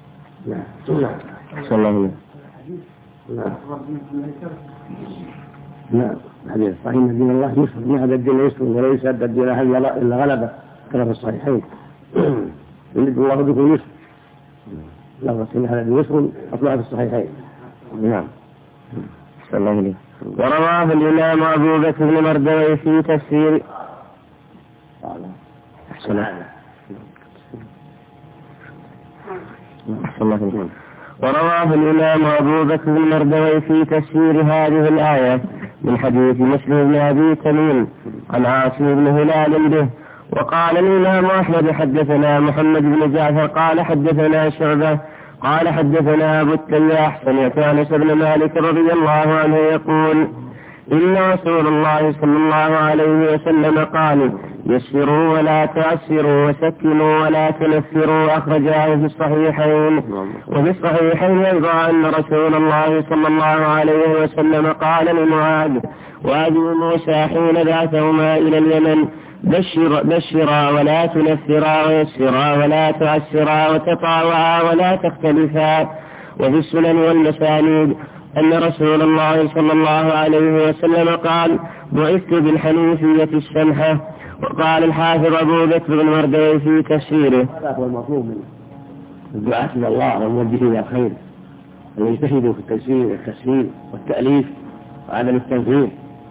نعم. حديث صحيح دين الله يسر، ما هذا الدين يسر وليس هذا الدين إلا غلبة كما في الصحيحين. يريد الله بكم يسر، لفظة إن هذا الدين يسر أطلع في الصحيحين. نعم. صلى الله عليه. ورواه الإمام أبو بكر بن مردوي في تفسير ورواه الإمام أبو بكر بن مردوي في تفسير هذه الآية من حديث مسلم بن أبي تميم عن عاصم بن هلال به. وقال الإمام أحمد حدثنا محمد بن جعفر قال حدثنا شعبة قال حدثنا أبو التياح سمعت أنس بن مالك رضي الله عنه يقول إن رسول الله صلى الله عليه وسلم قال يسروا ولا تعسروا وسكنوا ولا تنفروا. أخرجاه في الصحيحين. وفي الصحيحين أيضا أن رسول الله صلى الله عليه وسلم قال لمعاذ وأبي موسى حين بعثهما إلى اليمن بشرا ولا تنفرا ويسرا ولا تعسرا وتطاوعا ولا تختلفا. وفي السنن والمسانيد أن رسول الله صلى الله عليه وسلم قال بعثت بالحنيفية السمحة. وقال الحافظ أبو بكر بن مردوي في تفسيره هذا هو المطلوب من الدعاة إلى الله والموجهين إلى الخير، أن يجتهدوا في التيسير والتسهيل والتأليف وعدم التنفير،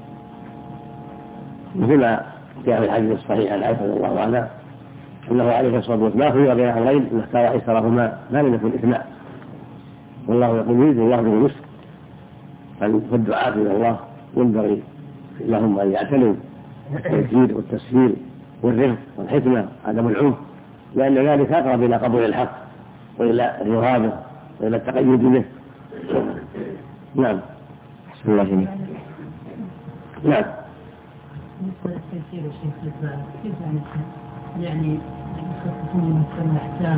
مثل ما جاء في الحديث الصحيح عن عائشة رضي الله عنها أنه عليه الصلاة والسلام ما خير بين أمرين إن اختار أيسرهما ما لم يكن إثما، والله يقول يريد الله به اليسر. فالدعاة إلى الله ينبغي لهم أن يعتنوا التيسير والتسهيل والرفق والحكمة عدم العنف، لأن ذلك أقرب إلى قبول الحق وإلى الرهابة وإلى التقيد به. نعم. بسم الله عليك. نعم. التيسير الشيخ الإسلام كيف يعني يخففون من الأحكام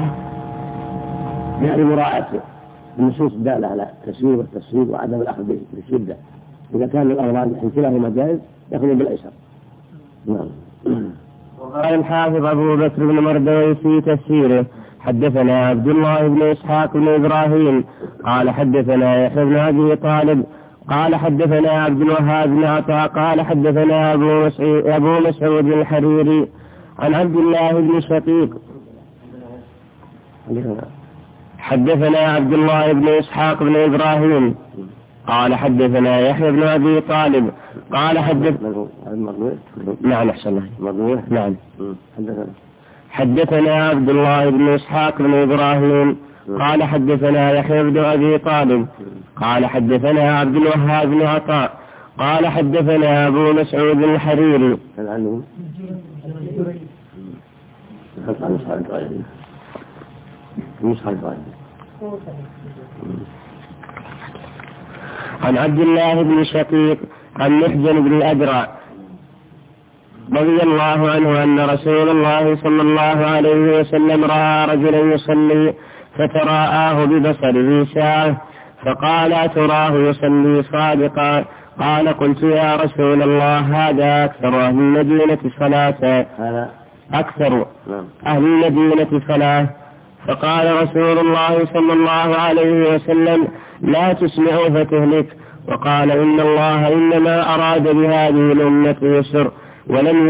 يعني مراعاة النصوص الدالة على التسهيل والتسهيل وعدم الأخذ بالشدة. إذا كان الأمران كلاهما جائز يأخذ بالأيسر. نعم. وقال الحافظ أبو بكر بن مردوي في تفسيره حدثنا عبد الله بن إسحاق بن إبراهيم قال حدثنا يحيى بن أبي طالب قال حدثنا عبد الوهاب بن عطاء قال حدثنا أبو مسعود الحريري عن عبد الله بن شقيق حدثنا عبد الله بن إسحاق بن إبراهيم قال حدثنا يحيى بن أبي طالب قال نعم أحسن الله نعم حدثنا عبد الله بن إسحاق بن إبراهيم قال حدثنا يحيى بن أبي طالب قال حدثنا عبد الوهاب بن عطاء قال حدثنا أبو مسعود الحريري عن عبد الله بن شقيق عن محجن بن الأدرع رضي الله عنه أن رسول الله صلى الله عليه وسلم رأى رجلا يصلي فتراءاه ببصره ساعة فقال أتراه يصلي صادقا؟ قال قلت يا رسول الله هذا أكثر أهل المدينة صلاة أكثر أهل المدينة صلاة. فقال رسول الله صلى الله عليه وسلم لا تسمع فتهلك. وقال إن الله إنما أراد بهذه الأمة يسر ولم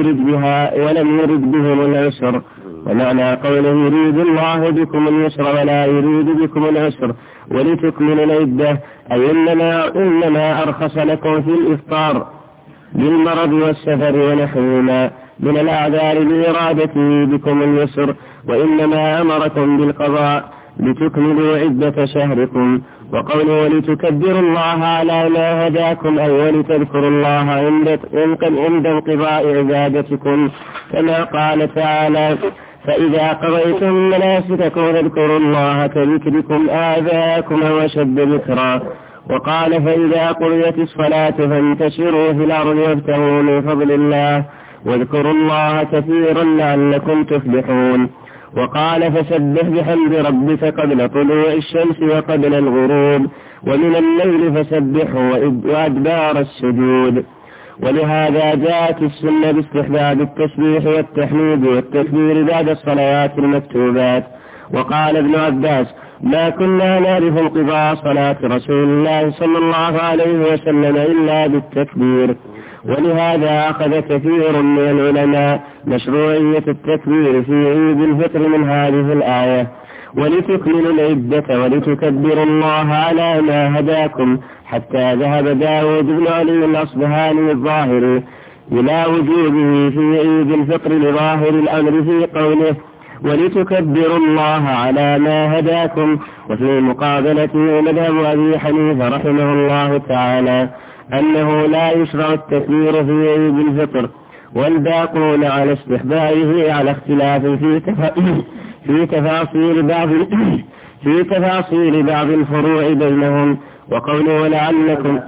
يرد بهم العسر. ومعنى قوله يريد الله بكم اليسر ولا يريد بكم العسر ولتكملوا العدة أي إنما أرخص لكم في الإفطار بالمرض والسفر ونحوهما من الأعذار لإرادته بكم اليسر، وإنما أمركم بالقضاء لتكملوا عدة شهركم. وقوله ولتكبروا الله على ما هداكم أي ولتذكروا الله عند انقضاء عبادتكم، كما قال تعالى فإذا قضيتم مناسككم فاذكروا الله كذكركم آباءكم وأشد ذكرا. وقال فإذا قضيت الصلاة فانتشروا في الأرض وابتغوا من فضل الله واذكروا الله كثيرا لعلكم تفلحون. وقال فسبح بحمد ربك قبل طلوع الشمس وقبل الغروب ومن الليل فسبحه وأدبار السجود. ولهذا جاءت السنة باستحباب التسبيح والتحميد والتكبير بعد الصلوات المكتوبات. وقال ابن عباس ما كنا نعرف انقضاء صلاة رسول الله صلى الله عليه وسلم إلا بالتكبير. ولهذا أخذ كثير من العلماء مشروعية التكبير في عيد الفطر من هذه الآية ولتكملوا العدة ولتكبروا الله على ما هداكم، حتى ذهب داود بن علي الأصبهاني الظاهري إلى وجوبه في عيد الفطر لظاهر الأمر في قوله ولتكبروا الله على ما هداكم. وفي مقابلته مذهب أبي حنيفة رحمه الله تعالى أنه لا يشرع التكبير في عيد الفطر، والباقون على استحبابه على اختلاف في تفاصيل بعض الفروع بينهم. وقوله ولعلكم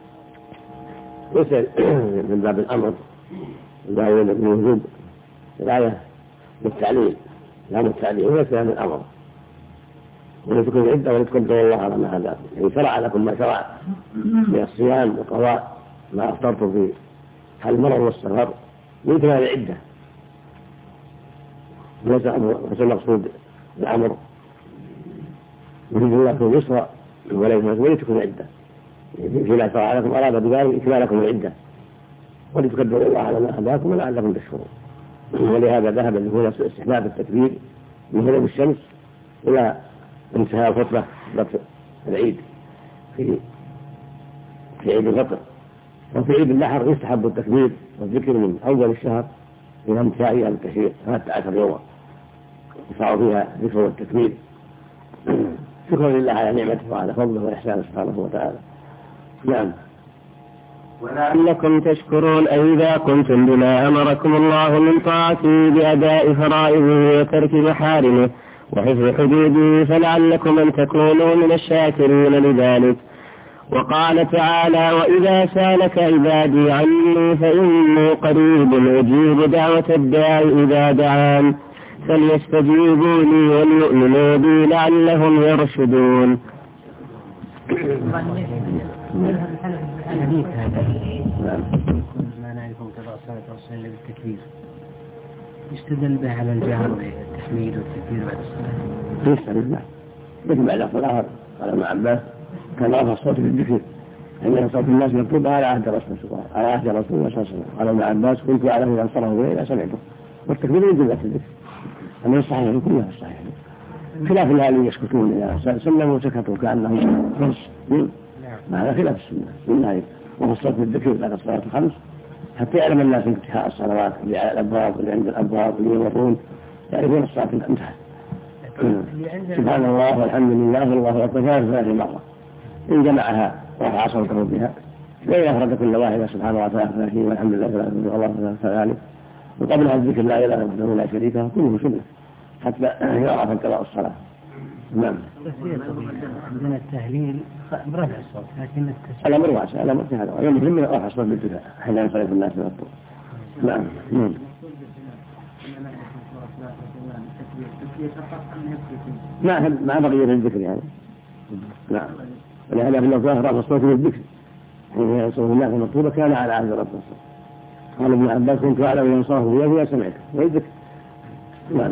يسأل من باب الأمر الداعي من وجود الآية بالتعليل لا بالتعليل ويسأل من الأمر ولتكن العدة ولتكبروا الله على ما هداكم، يعني شرع لكم ما شرع من الصيام وقضاء ما أفطرتم في حال المرض والسفر من كمال العدة، ليس المقصود الأمر يريد الله لكم اليسر ولتكن العدة فيما شرع لكم أراد بذلك إكمالكم العدة ولتكبروا الله على ما هداكم ولعلكم تشكرون. ولهذا ذهب هنا استحباب التكبير من غروب الشمس إلى انتهاء الخطبة العيد في عيد الفطر. وفي عيد النحر يستحب التكبير والذكر من أول الشهر إلى انتهاء أيام التشريق 13 يوما يشرع فيها ذكر والتكبير شكرا لله على نعمته وعلى فضله وإحسانه سبحانه وتعالى. نعم. ولعلكم تشكرون أي إذا قمتم بما أمركم الله من طاعته بأداء فرائضه وترك محارمه وحفظ حدوده فلعلكم أن تكونوا من الشاكرين لذلك. وقال تعالى وإذا سالك عبادي عني فإني قريب أجيب دعوة الداعي إذا دعان فليستجيبوا لي وليؤمنوا بي لعلهم يرشدون. الحديث هذا ما نعرف انقضاء صلاة الرسول إلا بالتكبير يستدل به على الجهر بالتحميد والتكبير بعد الصلاة. يستدل به مثل بعد الصلاة قال ابن عباس كان رفع الصوت بالذكر أن صوت الناس مكتوب على عهد رسول الله على عهد رسول الله صلى الله عليه وسلم. قال ابن عباس كنت أعلم إذا صرفوا به إذا سمعته والتكبير يجب الذكر أما الصحيح كلها الصحيح خلاف الذين يسكتون إذا سلموا وسكتوا كأنهم فرس هذا خلاف السنة والنهي وهو الصوت بالذكر بعد الصلاة الخمس حتى يعلم الناس انتهاء الصلوات اللي على الأبواب واللي عند الأبواب واللي يمرون يعرفون الصلاة انتهت. سبحان الله والحمد لله والله أكبر 33 مرة إن جمعها ورفع صوته بها لا يفرد كل واحدة سبحان الله 33 والحمد لله والله كذلك وقبلها الذكر لا إله إلا الله لا شريك له كله سنة حتى يعرف انقضاء الصلاة. نعم. عندنا التهليل برفع الصوت لكن الأمر واسع، الأمر في هذا يوم من أرفع الصوت بالدفاع حين ينصرف الناس من الطول. نعم. ما بقي الذكر يعني. نعم. ولهذا في اللفظ رفع الصوت بالذكر حين ينصرف الناس من الطول كان على عهد رفع الصوت. قال ابن عباس كنت أعلم أن ينصرف بيدي سمعت والذكر. نعم.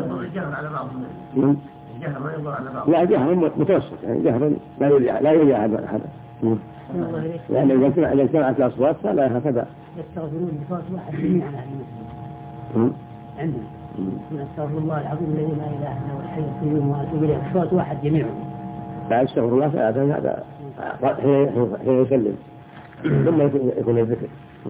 لا جهر متوسط يعني جهر لا يرجع هذا. يعني إذا اجتمعت الأصوات فلا هكذا. يستغفرون بصوت واحد جميعا على المسلمين. عندنا نستغفر الله العظيم الذي لا إله إلا هو الحي القيوم وأتوب إليه بصوت واحد جميعهم. لا استغفر الله هذا حين يسلم ثم يكون الذكر.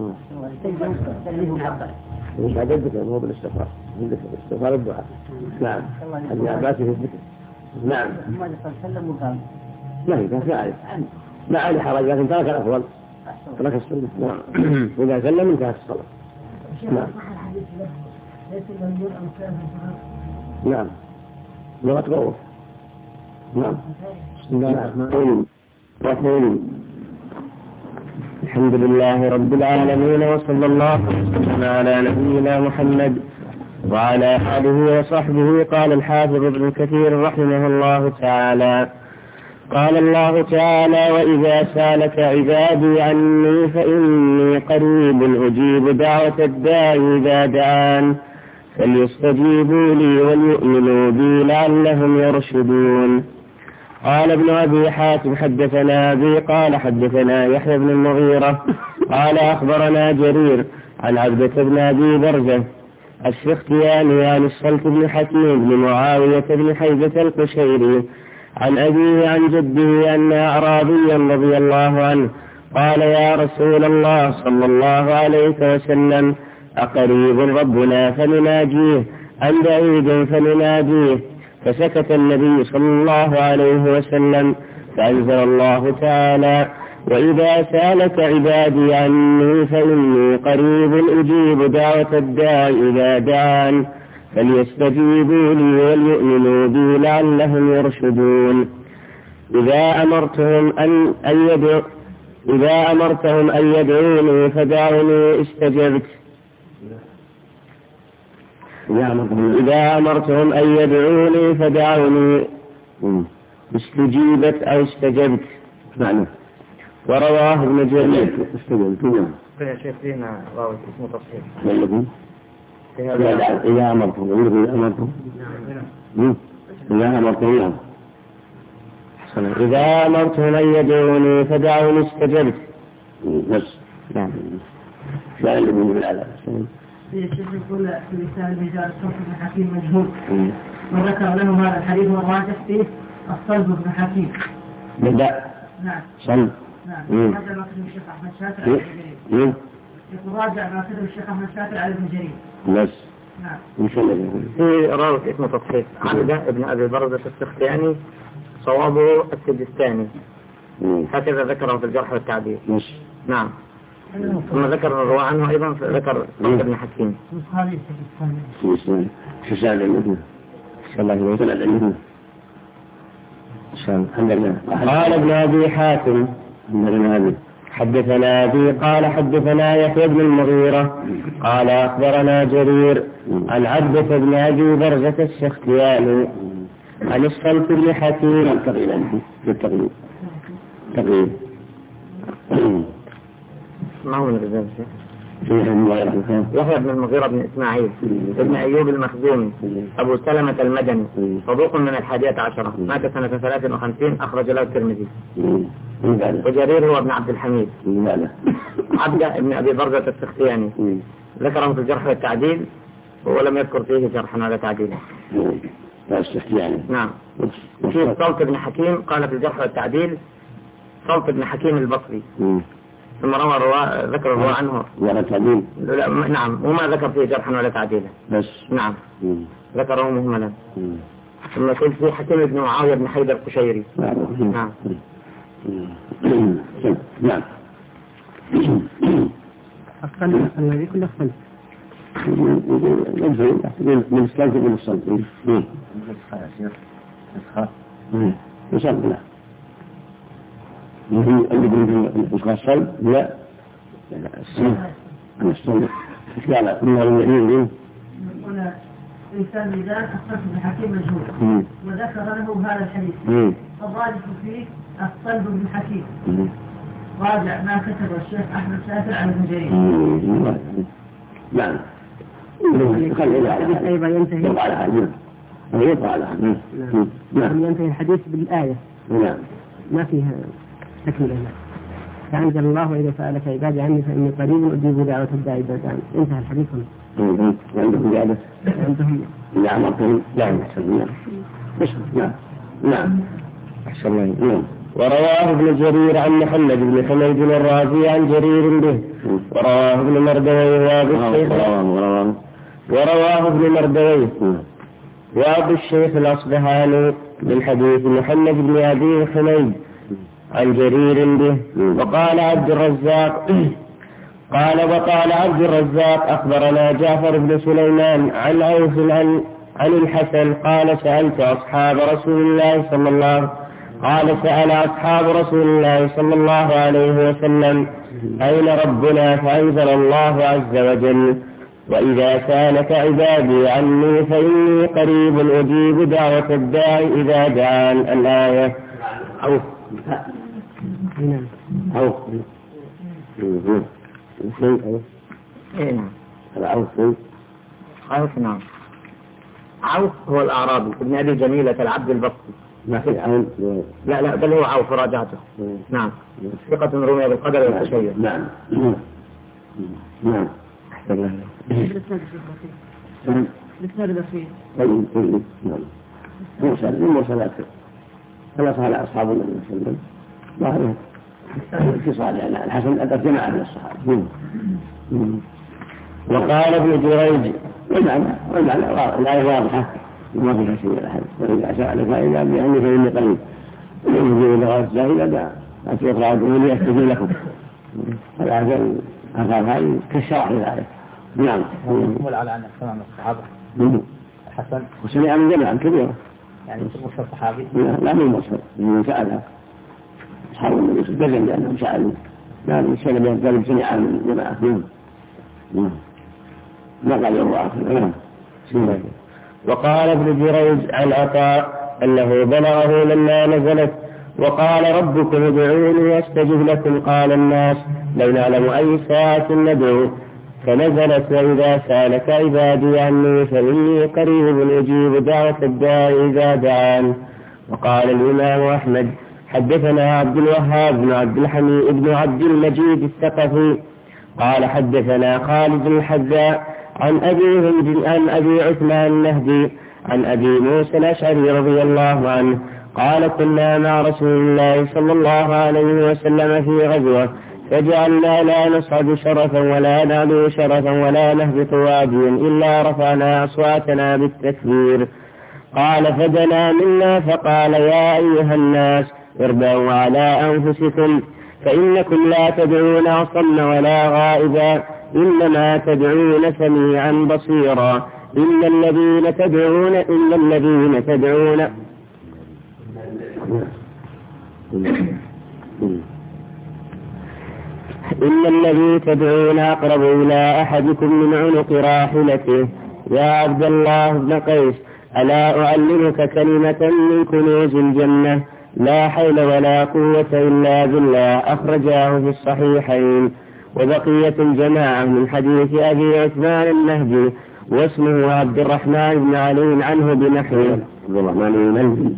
مش هذا الذكر هو بالاستغفار. الاستغفار الدعاء. نعم. ابن عباس في الذكر. نعم. ما سلم وقام. لا كان عارف. ما عليه حرج لكن ترك الأفضل. ترك السنة. نعم. وإذا سلم انتهت الصلاة. نعم. نعم. لغة غوف. نعم. بسم الله الرحمن الرحيم. الحمد لله رب العالمين وصلى الله وسلم على نبينا محمد وعلى آله وصحبه. قال الحافظ ابن كثير رحمه الله تعالى: قال الله تعالى: وإذا سالك عبادي عني فإني قريب أجيب دعوة الداعي إذا دعان فليستجيبوا لي وليؤمنوا بي لعلهم يرشدون. قال ابن أبي حاتم حدثنا أبي قال حدثنا يحيى بن المغيرة قال أخبرنا جرير عن عبدة بن أبي برزة السختياني عن الصلت بن حكيم بن معاوية بن حيبة القشيري عن أبيه عن جده أن أعرابيا رضي الله عنه قال: يا رسول الله صلى الله عليه وسلم، أقريب ربنا فنناجيه أم بعيد فنناديه؟ فسكت النبي صلى الله عليه وسلم، فأنزل الله تعالى: وإذا سالك عبادي عني فإني قريب أجيب دعوة الداعي إذا دعان فليستجيبوا لي وليؤمنوا بي لعلهم يرشدون. إذا أمرتهم أن يدعوني فدعوني استجبت. إذا أمرتهم أن يدعوني فدعوني استجيبت أو استجبت. معنى. ورواه ابن جرير. استجبت. يا شيخ فينا راوي اسمه تصحيح. إذا أمرتهم إذا أمرتهم أن يدعوني فدعوني استجبت. بس. نعم. لا يلزم بالعلاء. الشيخ يقول في لسان الرجال الصلت بن حكيم مجهول، وذكر له هذا الحديث والراجح فيه الصلت بن حكيم. بدأ. نعم. صلت. نعم. راجع ما كتب الشيخ أحمد شاكر على ابن جرير. يقول راجع ما كتب الشيخ أحمد شاكر على ابن جرير. بس. نعم. إن شاء الله. في راوي اسمه تصحيح عبدة ابن أبي برزة السختياني صوابه السجستاني، هكذا ذكره في الجرح والتعديل. نعم. ثم ذكر الرواة عنه أيضا ذكر صلت بن حكيم. هذه السجستاني. شو سأل عنه؟ الله سأل عنه. قال ابن أبي حاتم حدثنا أبي قال حدثنا يحيى بن المغيرة قال أخبرنا جرير عن عبدة بن أبي برزة السختياني عن الصلت بن حكيم. تقريب ما هو الرجال يحيى بن المغيرة بن إسماعيل ابن أيوب المخزومي أبو سلمة المدني صدوق من 11، مات سنة 53، أخرج له الترمذي. وجرير هو ابن عبد الحميد عبدة ابن أبي برزة السختياني ذكره في الجرح والتعديل ولم يذكر فيه جرحا ولا تعديلا. نعم. في صلت بن حكيم قال في الجرح والتعديل صلت بن حكيم البصري، ثم روى ذكر الرواة عنه ولا تعديل. نعم، وما ذكر فيه جرحا ولا تعديلا. بس. نعم. ذكره مهملا. ثم قلت في حكيم بن معاوية بن حيدر القشيري. نعم. نعم. أقل الذي كل أقل. من الصلت من الصلت. اللي يقول الصلب لا السنة السنة قال من المؤمنين هنا إنسان ميزان الصلب بالحكيم مجهول وذكر له هذا الحديث الراجح فيه الصلب بالحكيم راجع ما كتبه الشيخ أحمد شاكر على ابن جرير. نعم. أيضا ينتهي ينتهي الحديث بالآية. نعم. ما فيها تكملة. فأنزل الله وإذا سألك عبادي عني فإني قريب أجيب دعوة الداعي إذا دعان. انتهى الحديث هنا. عندهم زيادة؟ عندهم. نعم أعطهم. نعم أحسن. نعم. نعم. أحسن الله. نعم. ورواه ابن جرير عن محمد بن حميد الرازي عن جرير به ورواه ابن مردويه ورواه ابن مردويه وابو الشيخ الأصبهاني من حديث محمد بن أبي حميد عن جرير به وقال عبد الرزاق أخبرنا جعفر بن سليمان عن عوف عن الحسن قال سأل أصحاب رسول الله صلى الله عليه وسلم أين ربنا فأنزل الله عز وجل وإذا سألك عبادي عني فإني قريب أجيب دعوة الداعي إذا دعان. الآية. عوف عوف هو الأعرابي ابن أبي جميلة العبد البصري. ما في عون. لا بل هو عوف راجعته. نعم. ثقة رمي بالقدر والتشيع. نعم. أحسن الله. الإسناد الأخير. طيب. مرسلات. ثلاثة على أصحاب النبي صلى الله عليه وسلم. اتصال يعني الحسن أتى جماعة من الصحابة. وقال ابن جريج والمعنى الآية واضحة وما فيها شيء ولا حد. وإذا سألك إذا بأني فإني قريب يجيب لغاية الزاهدة دعا أتي أقرأ أدعوني أستجيب لكم. الآية هذه كالشرح لذلك. نعم. يقول على أن سمع من الصحابة الحسن وسمع من جماعة كبيرة يعني مرسل صحابي. لا من مرسل من سألها أصحاب النبي صلى الله عليه وسلم لأنهم سألوا لا من سمع من جماعة. ما قال يوم آخر. وقال ابن جريج عن عطاء أنه بلغه لما نزلت وقال ربكم ادعوني أستجب لكم قال الناس لو نعلم أي ساعة ندعو فنزلت وإذا سألك عبادي عني فإني قريب أجيب دعوة الداعي إذا دعان. وقال الإمام أحمد حدثنا عبد الوهاب بن عبد الحميد بن عبد المجيد الثقفي قال حدثنا خالد الحذاء عن أبي عثمان النهدي عن أبي موسى الأشعري رضي الله عنه قال كنا مع رسول الله صلى الله عليه وسلم في غزوة فجعلنا لا نصعد شرفا ولا نعلو شرفا ولا نهبط واديا إلا رفعنا أصواتنا بالتكبير. قال فدنا منا فقال يا أيها الناس اربعوا على أنفسكم فإنكم لا تدعون أصم ولا غائبا إنما تدعون سميعا بصيرا إن الذين تدعون أقرب إلى أحدكم من عنق راحلته. يا عبد الله بن قيس ألا أعلمك كلمة من كنوز الجنة لا حول ولا قوة إلا بالله أخرجاه في الصحيحين. وبقية الجماعة من حديث أبي عثمان النهدي واسمه عبد الرحمن بن علي عنه بنحوه. عبد الرحمن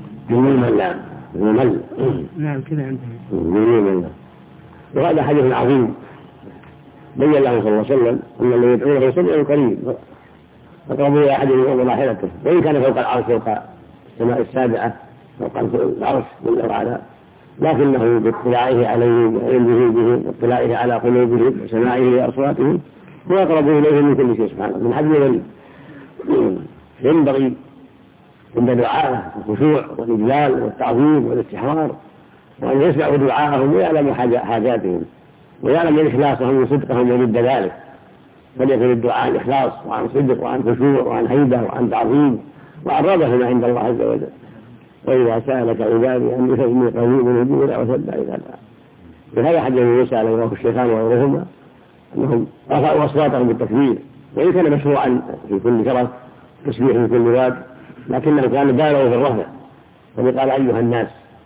المل نعم كذا عنده. وهذا حديث عظيم بين له صلى الله عليه وسلم أن الذي يدعونه سمع قريب فقربوا إلى أحد يوم راحلته وإن كان فوق العرش فوق السماء السابعة فوق العرش جل وعلا لكنه باطلاعه عليهم وعلمه بهم واطلاعه على قلوبهم وسماعه لأصواتهم هو أقرب إليه من كل شيء سبحانه. من حد ينبغي عند دعاءه الخشوع والإجلال والتعظيم والاستحضار وأن يسمعوا دعاءهم ويعلموا حاجاتهم ويعلم إخلاصهم وصدقهم وضد ذلك فليكن الدعاء عن إخلاص وعن صدق وعن خشوع وعن هيبة وعن تعظيم وعن رغبة عند الله عز وجل. وإذا سألك عبادي أني فإني قريب أجيب دعوة الداعي إذا دعان. وهذا حديث موسى عليه رواه الشيخان وغيرهما أنهم رفعوا أصواتهم بالتكبير، وإن كان مشروعا في كل شرف تسبيح في كل واد، لكنه كان بالغوا في الرفع، فقال أيها الناس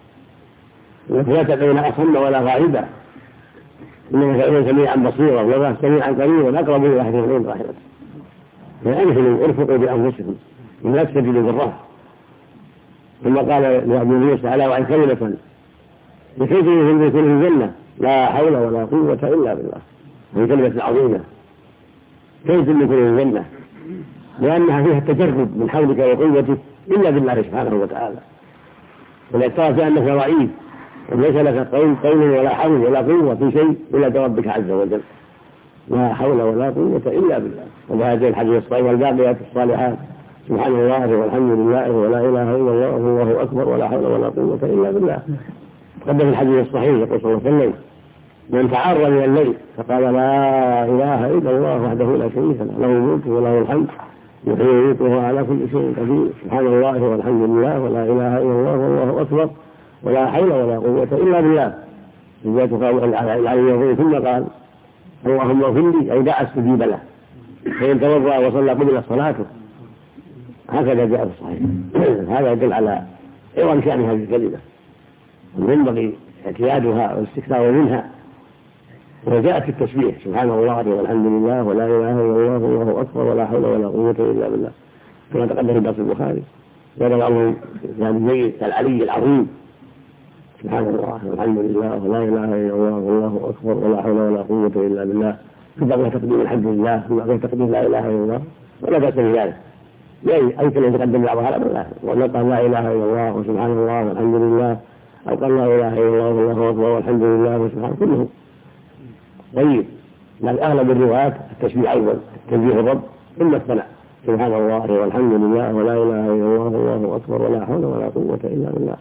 إنك لا تدعون أصم ولا غائبا، إنك تدعون سميعا بصيرا والله سميعا قريبا أقرب إلى أحدهم من راحلته. فأنزلوا ارفقوا بأنفسكم ولا تسجلوا بالرفع. ثم قال لعبد موسى ألا وعن كلمة لكي يكون في الجنة لا حول ولا قوة إلا بالله، هي كلمة عظيمة كيف يكون في الجنة، لأنها فيها التجرد من حولك وقوتك إلا بالله سبحانه وتعالى، والاعتراف بأنك ضعيف وليس لك قول ولا حول ولا قوة في شيء إلا بربك عز وجل، لا حول ولا قوة إلا بالله. وهذا الحديث الصحيح والباقيات الصالحات سبحان الله والحمد لله ولا إله إلا الله والله أكبر ولا حول ولا قوة إلا بالله. قد في الحديث الصحيح يقول صلى الله عليه وسلم من تعرض من الليل فقال لا إله إلا الله وحده لا شريك له له الملك وله الحمد يحيي ويميت وهو على كل شيء قدير سبحان الله والحمد لله ولا إله إلا الله والله أكبر ولا حول ولا قوة إلا بالله. إذا تقال العلي ثم قال اللهم اغفر لي أي دعا استجيب له، فإن توضأ وصلى قبل صلاته. هكذا جاء في الصحيح. هذا يدل على عظم شأن هذه الكلمة وينبغي اعتيادها والاستكثار منها. وجاءت في التسبيح سبحان الله والحمد لله ولا إله إلا الله والله أكبر ولا حول ولا قوة إلا بالله، كما تقدم في درس البخاري. قال الله يعني العلي العظيم سبحان الله والحمد لله ولا إله إلا الله والله أكبر ولا حول ولا قوة إلا بالله. ينبغي تقديم الحمد لله، ينبغي تقديم لا إله إلا الله ولا بأس بذلك، يعني أي كلمة يتقدم بعضها لا بالله، ولا قال لا إله إلا الله وسبحان الله والحمد لله، أو قال لا إله إلا الله والله أكبر والحمد لله وسبحان كله طيب. لكن أغلب الروايات التسبيح أول تنزيه الرب ثم الثناء سبحان الله والحمد لله ولا إله إلا الله والله أكبر ولا حول ولا قوة إلا بالله.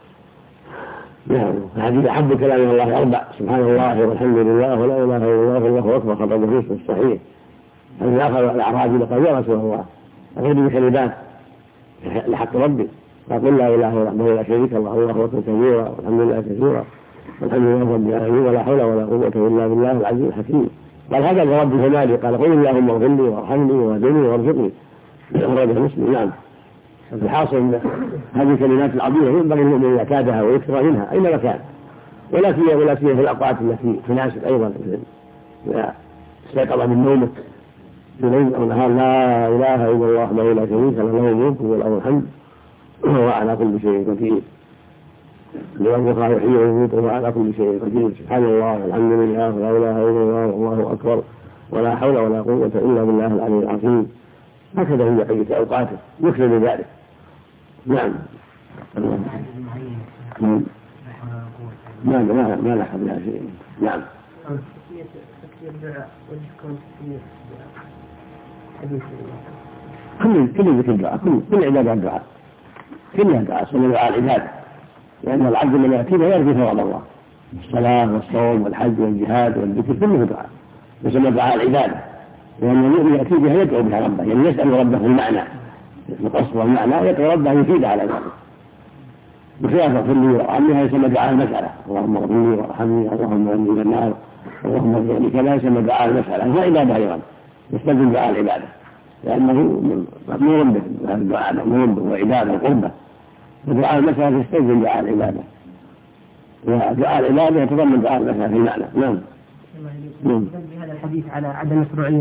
نعم. هذه أحب كلام الله أربع سبحان الله والحمد لله ولا إله إلا الله والله أكبر خرج في الصحيح. هذا أخذ الأعرابي لقال يا رسول الله أريد بكلمات لحق ربي، فقل لا إله إلا الله لا شريك له الله أكبر كبيرا والحمد لله كثيرا والحمد لله رب العالمين ولا حول ولا قوة إلا بالله العزيز الحكيم. قال هذا لرب جمالي، قال قل اللهم اغفر لي وارحمني واهدني وارزقني. أخرجه مسلم. نعم. الحاصل ان هذه الكلمات العظيمة ينبغي المؤمن ان يعتادها ويكثر منها اينما كان، ولا سيما في الاوقات التي تناسب ايضا اذا استيقظ من نومه في ليل او نهار لا اله الا الله وحده لا شريك له له الملك وله الحمد وهو على كل شيء قدير. لأنه قال يحيي ويميت وهو على كل شيء قدير سبحان الله والحمد لله ولا اله الا الله والله اكبر ولا حول ولا قوة الا بالله العلي العظيم. هكذا هي بقية اوقاته يكثر من ذلك. نعم. ما لح بها شيء. نعم. كل ذكر الدعاء كل عبادة الدعاء كلها دعاء سنة دعاء العبادة، لأن العبد من يأتيه يرجو ثواب الله. الصلاة والصوم والحج والجهاد والذكر كله دعاء يسمى دعاء العبادة، لأن المؤمن يأتي بها يدعو بها ربه، يعني يسأل ربه المعنى القصد والمعنى يدعو ربه يفيد على ذلك. بخلاف اغفر لي وارحمني يسمى دعاء المسألة اللهم اغفر لي وارحمني اللهم اغفر لي النار اللهم اغفر لي كذا يسمى دعاء المسألة هو عبادة أيضا يستلزم دعاء العبادة، لأنه مأمور به هذا الدعاء مأمور به وعبادة وقربة، ودعاء المسألة يستلزم دعاء العبادة، ودعاء العبادة يتضمن دعاء المسألة في المعنى. نعم. هذا الحديث على عدم مشروعية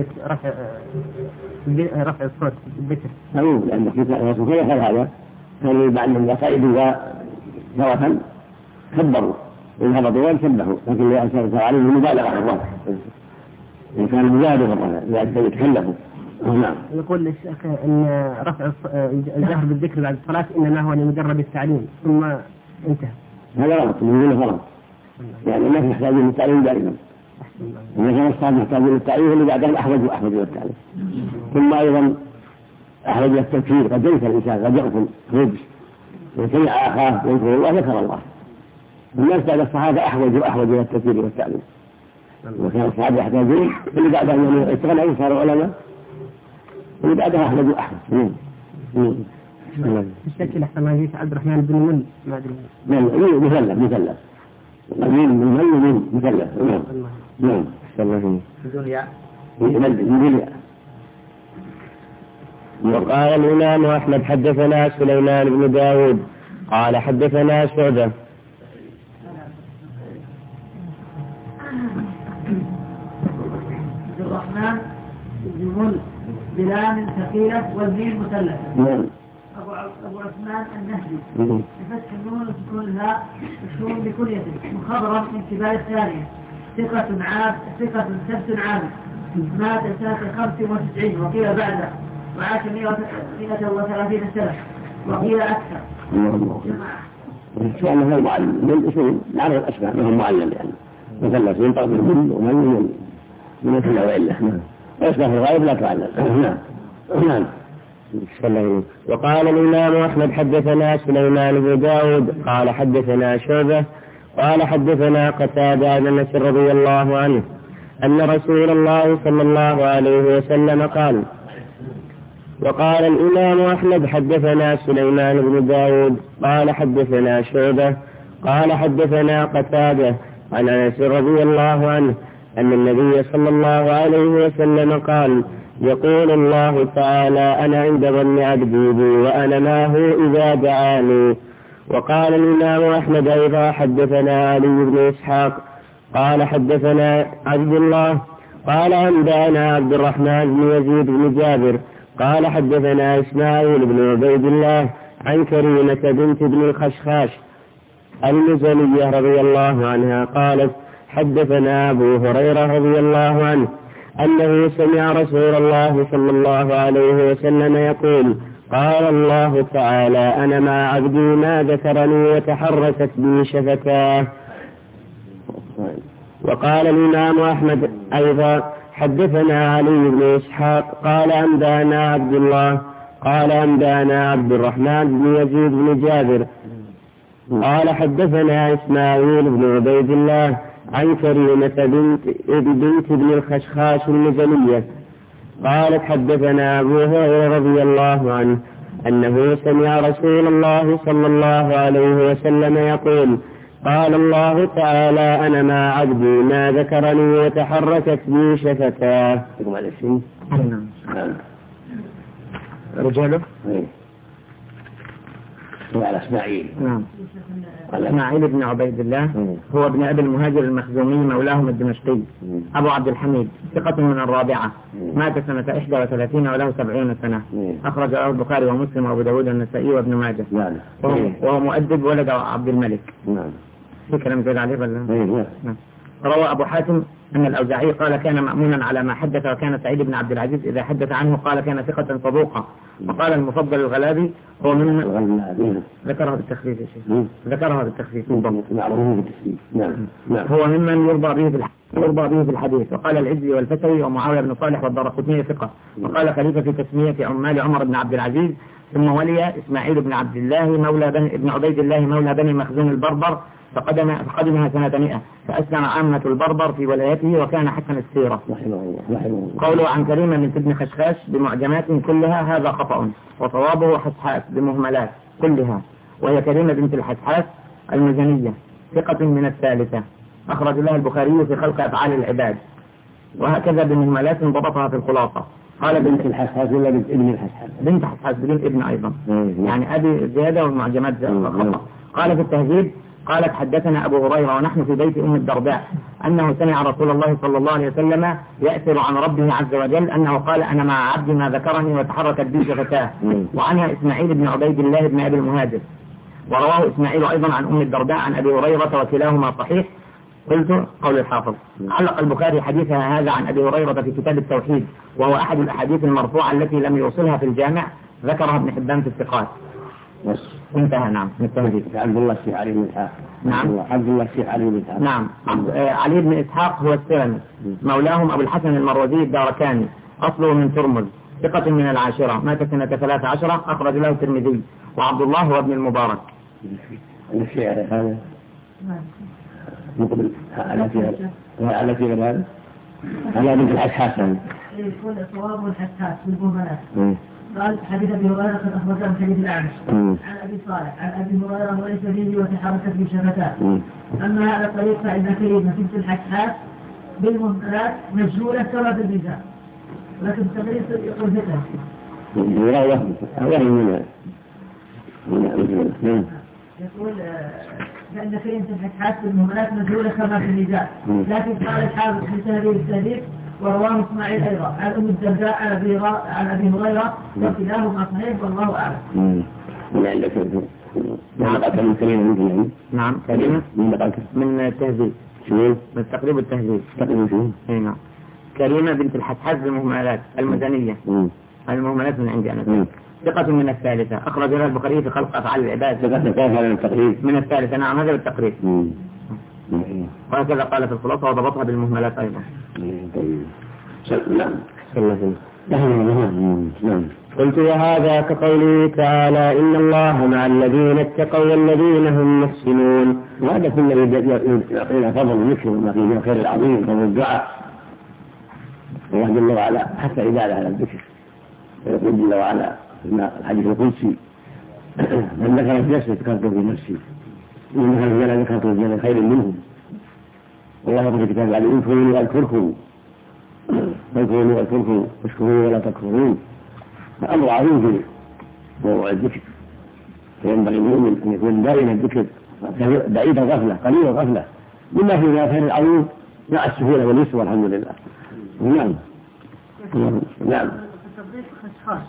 رفع الصوت بالذكر. نعم. لأن في الرسول كيف هذا كانوا بعد من قائد ثوة كبروا إن هبطوا وانتبهوا، لكن لا أثر عليه المبالغة في الرفع إن كان مجاهد في الرفع لأجل يتكلفوا. نعم. يقول الشيخ أن رفع الجهر بالذكر بعد الصلاة إنما هو لمجرد التعليم ثم انتهى. هذا غلط من غلط، يعني الناس يحتاجون للتعليم دائما، إذا كان الصلاة محتاجون للتعليم اللي بعدها أحوج للتعليم، ثم أيضا أحوج للتذكير. قد ينسى الإنسان قد يغفل يجلس ويسمع أخاه ويذكر الله ذكر الله. الناس بعد الصحابة أحوج إلى التذكير والتعليم، وكان الصحابة يحتاجون اللي بعدها أن يشتغل عليه صاروا علماء، واللي بعدها أحوج. الشكل أحسن ما يجيك عبد الرحمن بن من ما أدري. مثلث قليل من مثلث. نعم. بدون ياء. وقال الإمام أحمد حدثنا سليمان بن داود قال حدثنا شعبة. عبد الرحمن بن مل بلام ثقيلة والميم مثلثة. أبو عثمان النهدي بفتح النون وسكون الهاء مشهور بكنيته مخضرم من كبار الثانية ثقة ثبت عابد مات سنة 95 وقيل بعده وعاش 130 سنة وقيل أكثر. كان هو معلم من الأصول نعرف الأسماء منهم معلم يعني مثلث ينطق بالكل ومن مثل وإلا ويصبح الغائب لا تعلم. نعم. وقال الإمام أحمد حدثنا سليمان بن داود قال حدثنا شعبة قال حدثنا قتادة بن أنس رضي الله عنه أن رسول الله صلى الله عليه وسلم قال. وقال الإمام أحمد حدثنا سليمان بن داود قال حدثنا شعبة قال حدثنا قتادة عن أنس رضي الله عنه أن النبي صلى الله عليه وسلم قال يقول الله تعالى أنا عند ظن عبدي بي وأنا معه إذا دعاني. وقال الإمام أحمد أيضا حدثنا علي بن إسحاق قال حدثنا عبد الله قال أنبأنا عبد الرحمن بن يزيد بن جابر قال حدثنا إسماعيل بن عبيد الله عن كريمة بنت ابن الخشخاش المزنية رضي الله عنها قالت حدثنا أبو هريرة رضي الله عنه أنه سمع رسول الله صلى الله عليه وسلم يقول قال الله تعالى أنا مع عبدي ما ذكرني وتحركت بي شفتاه. وقال الإمام أحمد أيضا حدثنا علي بن إسحاق قال أنبأنا عبد الله قال أنبأنا عبد الرحمن بن يزيد بن جابر قال حدثنا إسماعيل بن عبيد الله عن كريمة بنت ابن الخشخاش المزنية قالت حدثنا أبو هريرة رضي الله عنه أنه سمع رسول الله صلى الله عليه وسلم يقول قال الله تعالى أنا مع عبدي ما ذكرني وتحركت بي شفتاه. رجاله على إسماعيل. نعم. إسماعيل بن عبيد الله هو ابن أبي المهاجر المخزومي مولاهم الدمشقي أبو عبد الحميد ثقة من الرابعة مات سنة 31 وله 70 سنة أخرج له البخاري ومسلم وأبو داود والنسائي وابن ماجه وهو مؤدب ولد عبد الملك. في كلام زاد عليه ولا؟ روى أبو حاتم أن الأوزاعي قال كان مأمونا على ما حدث وكان سعيد بن عبد العزيز إذا حدث عنه قال كان ثقة صدوقا. وقال المفضل الغلابي هو ممن ذكرها بالتخفيف يا شيخ ذكرها بالتخفيف هو ممن يرضى به في الحديث. وقال العزي والفتوي ومعاوية بن صالح والدارقطني ثقة. وقال خليفة في تسمية عمال عمر بن عبد العزيز ثم ولي إسماعيل بن عبد الله مولى ابن عبيد الله مولى بني مخزوم البربر فقدمها سنة 100 فأسلم عامة البربر في ولايته وكان حسن السيرة. قوله عن كريمة من ابن خشخاش بمعجمات كلها هذا خطأ وصوابه حسحاس بمهملات كلها وهي كريمة بنت الحسحاس المزنية ثقة من الثالثة أخرج لها البخاري في خلق أفعال العباد وهكذا بمهملات ضبطها في الخلاصة. قال بنت الحسحاس ولا بنت ابن الحسحاس؟ بنت حسحاس بدون ابن أيضا يعني أبي زيادة والمعجمات خطأ. قال في التهذيب قالت حدثنا أبو هريرة ونحن في بيت أم الدرداء أنه سمع رسول الله صلى الله عليه وسلم يأثر عن ربه عز وجل أنه قال أنا مع عبدي ما ذكرني وتحركت بي شفتاه. وعنها إسماعيل بن عبيد الله بن أبي المهاجر. ورواه إسماعيل أيضا عن أم الدرداء عن أبي هريرة وكلاهما صحيح. قلت قول الحافظ. علق البخاري حديثها هذا عن أبي هريرة في كتاب التوحيد وهو أحد الأحاديث المرفوعة التي لم يوصلها في الجامع ذكرها ابن حبان في الثقات. انتهى. نعم. عبد الله الشيخ علي بن إسحاق. نعم. عبد الله الشيخ علي بن إسحاق. نعم. علي بن إسحاق هو السلمي مولاهم أبو الحسن المروزي الداركاني أصله من ترمذ ثقة من العاشرة مات سنة 13 أخرج له الترمذي. وعبد الله هو ابن المبارك. الشيعر هذا مقبل على في غير على بنت الحسحاس. يكون صواب الحساس بالمهملات قال حديث أبي هريرة قد أخرجه من حديث الأعمش عن أبي صالح عن أبي هريرة وليس به وتحركت به شفتاه. أما هذا الطريق فإن كلمة بنت الحسحاس بالمهملات مجهولة كما في النساء، ولكن التغريب يقول ذكرها. يقول فإن كلمة الحسحاس بالمهملات مجهولة كما في النساء، لكن قال الحافظ في تهذيب التهذيب ورواه اسماعيل ايضا عن ام الدرداء عن ابي هريره وكلاهما صحيح والله اعلم. نعم كلمة من التهذيب من تقريب التهذيب نعم كريمة بنت الحسحاس بالمهملات المدنية المهملات من عندي أنا ثقة من الثالثة أخرج لها البخاري في خلق أفعال العباد من الثالثة. نعم هذا بالتقريب وهكذا قال في الخلاصة وضبطها بالمهملات أيضا. قلت وهذا كقوله تعالى إن الله مع الذين اتقوا والذين هم محسنون. وهذا كله يعطينا فضل ذكر وما فيه الخير العظيم فهو الدعاء. الله جل وعلا حتى عبادة على الذكر ويقول جل وعلا في الحديث القدسي من ذكر في نفسه ذكرته في نفسي ومن ذكر في جنة ذكرته في جنة خير منهم. والله يقول في الكتاب عليه اذكروني اذكركم واشكروني ولا تكفرون. فأمر عظيم في موضوع الذكر فينبغي المؤمن أن يكون دائما الذكر بعيد الغفلة قليل الغفلة مما فيه من الخير العظيم مع السهولة واليسر والحمد لله. نعم نعم التصديق خشخاش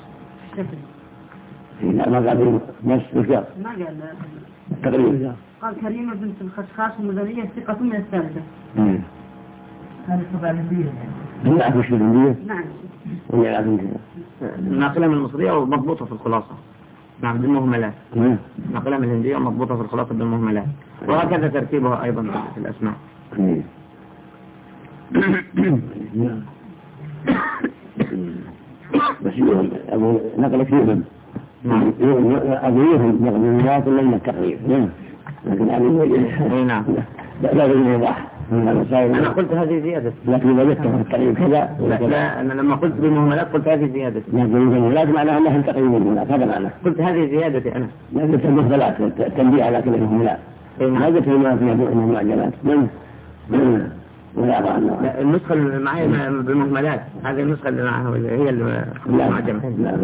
لا ما قال نفس الكتاب ما قال تقريبا قال كريمة بنت الخشخاش المدنية ثقة من الثالثة. هذه طبعا الهندية لا أعرف وش الهندية. نعم ناقلة من المصرية ومضبوطة في الخلاصة. نعم بالمهملات ناقلة من الهندية ومضبوطة في الخلاصة بالمهملات وهكذا ترتيبها أيضا في الأسماء. بس أبو نقل فيهم أبوهم نقل من الناس لم التقريب لكن أبوه نعم لا بالوضح. أنا قلت هذه زيادة لكن إذا جدت التقريب كذا لا أنا لما قلت بالمهملات قلت هذه زيادة لكن لازم معناها أنها تقريب المهملات هذا معناه. قلت هذه زيادة أنا لازم المهملات التنبيه على كل المهملات ما قلت ما فيها المعجلات النسخة اللي معي بالمهملات هذه النسخة اللي معها هي المعجمة.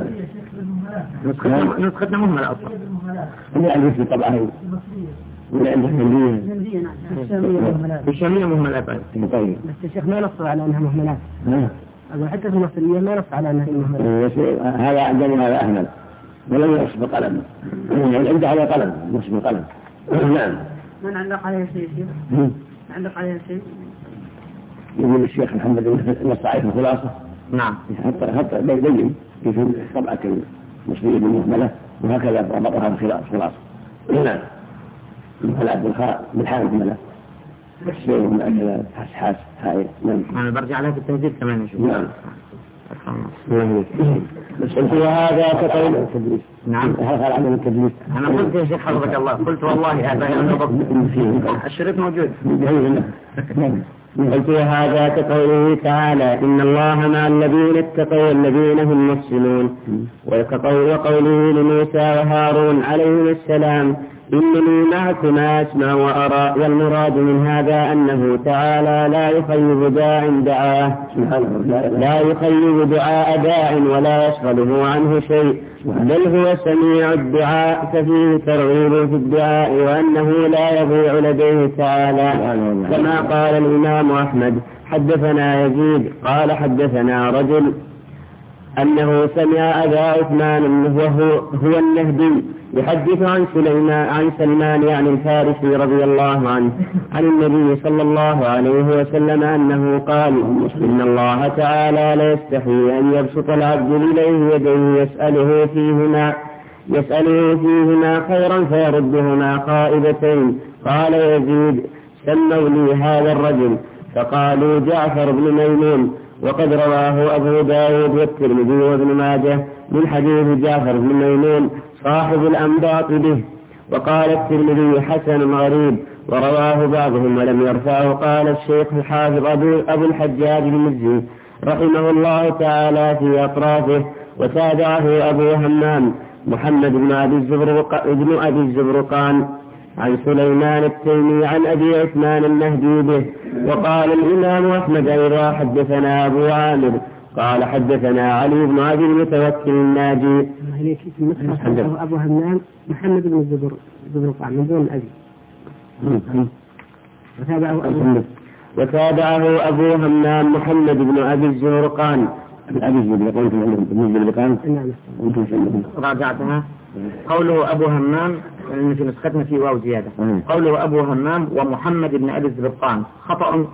نسختنا مهملة أصلا اللي عندي في طبعا ولا عندك الهندية. نعم الشامية مهملات طيب بس الشيخ ما نص على أنها مهملات. أقول حتى في المصرية ما نص على أنها مهملات. هذا عندنا هذا أهمل ولم ينص بقلم عنده على قلم نص بقلم. نعم من علق عليها شيء علق عليها شيء يقول الشيخ محمد نص عليه الخلاصة. نعم حتى بين في طبعة المصرية بالمهملة وهكذا ربطها الخلاصة. نعم بالحال مهملة شيء من أجل حسحاس هاي. نعم أنا برجع لها في التهذيب كمان نشوف. نعم قلت وهذا كقول نعم هذا عمل التدليس. أنا قلت يا شيخ حفظك الله قلت والله هذا الشريط موجود. قلت وهذا كقوله تعالى إن الله مع الذين اتقوا والذين هم محسنون وقوله لموسى وهارون عليهم السلام إنني معكما أسمع وأرى. والمراد من هذا أنه تعالى لا يخيب دعاء داع ولا يشغله عنه شيء بل هو سميع الدعاء ففيه ترغيب في الدعاء وأنه لا يضيع لديه تعالى كما قال الإمام أحمد حدثنا يزيد قال حدثنا رجل أنه سمع أبا عثمان وهو النهدي يحدث عن سلمان يعني الفارسي رضي الله عنه عن النبي صلى الله عليه وسلم أنه قال إن الله تعالى لا يستحي أن يبسط العبد إليه يديه يسأله فيهما خيرا فيردهما خائبتين. قال يزيد سموا لي هذا الرجل فقالوا جعفر بن ميمون. وقد رواه أبو داود والترمذي وابن ماجه من حديث جعفر بن ميمون صاحب الأنباط به. وقال الترمذي حسن غريب ورواه بعضهم ولم يرفعه. قال الشيخ الحافظ أبو الحجاج المزي رحمه الله تعالى في أطرافه وتابعه أبو همام محمد بن أبي الزبرقان عن سليمان التيمي عن أبي عثمان النهدي به. وقال الإمام أحمد أيضا حدثنا أبو عامر قال حدثنا علي بن أبي المتوكل الناجي. أبو همام محمد بن الزبرقان من دون أبي. وتابعه أبو همام محمد بن أبي الزبرقان. راجعتها. قوله أبو همام في نسختنا في واو زيادة. قوله أبو همام ومحمد بن أبي الزبرقان خطأ،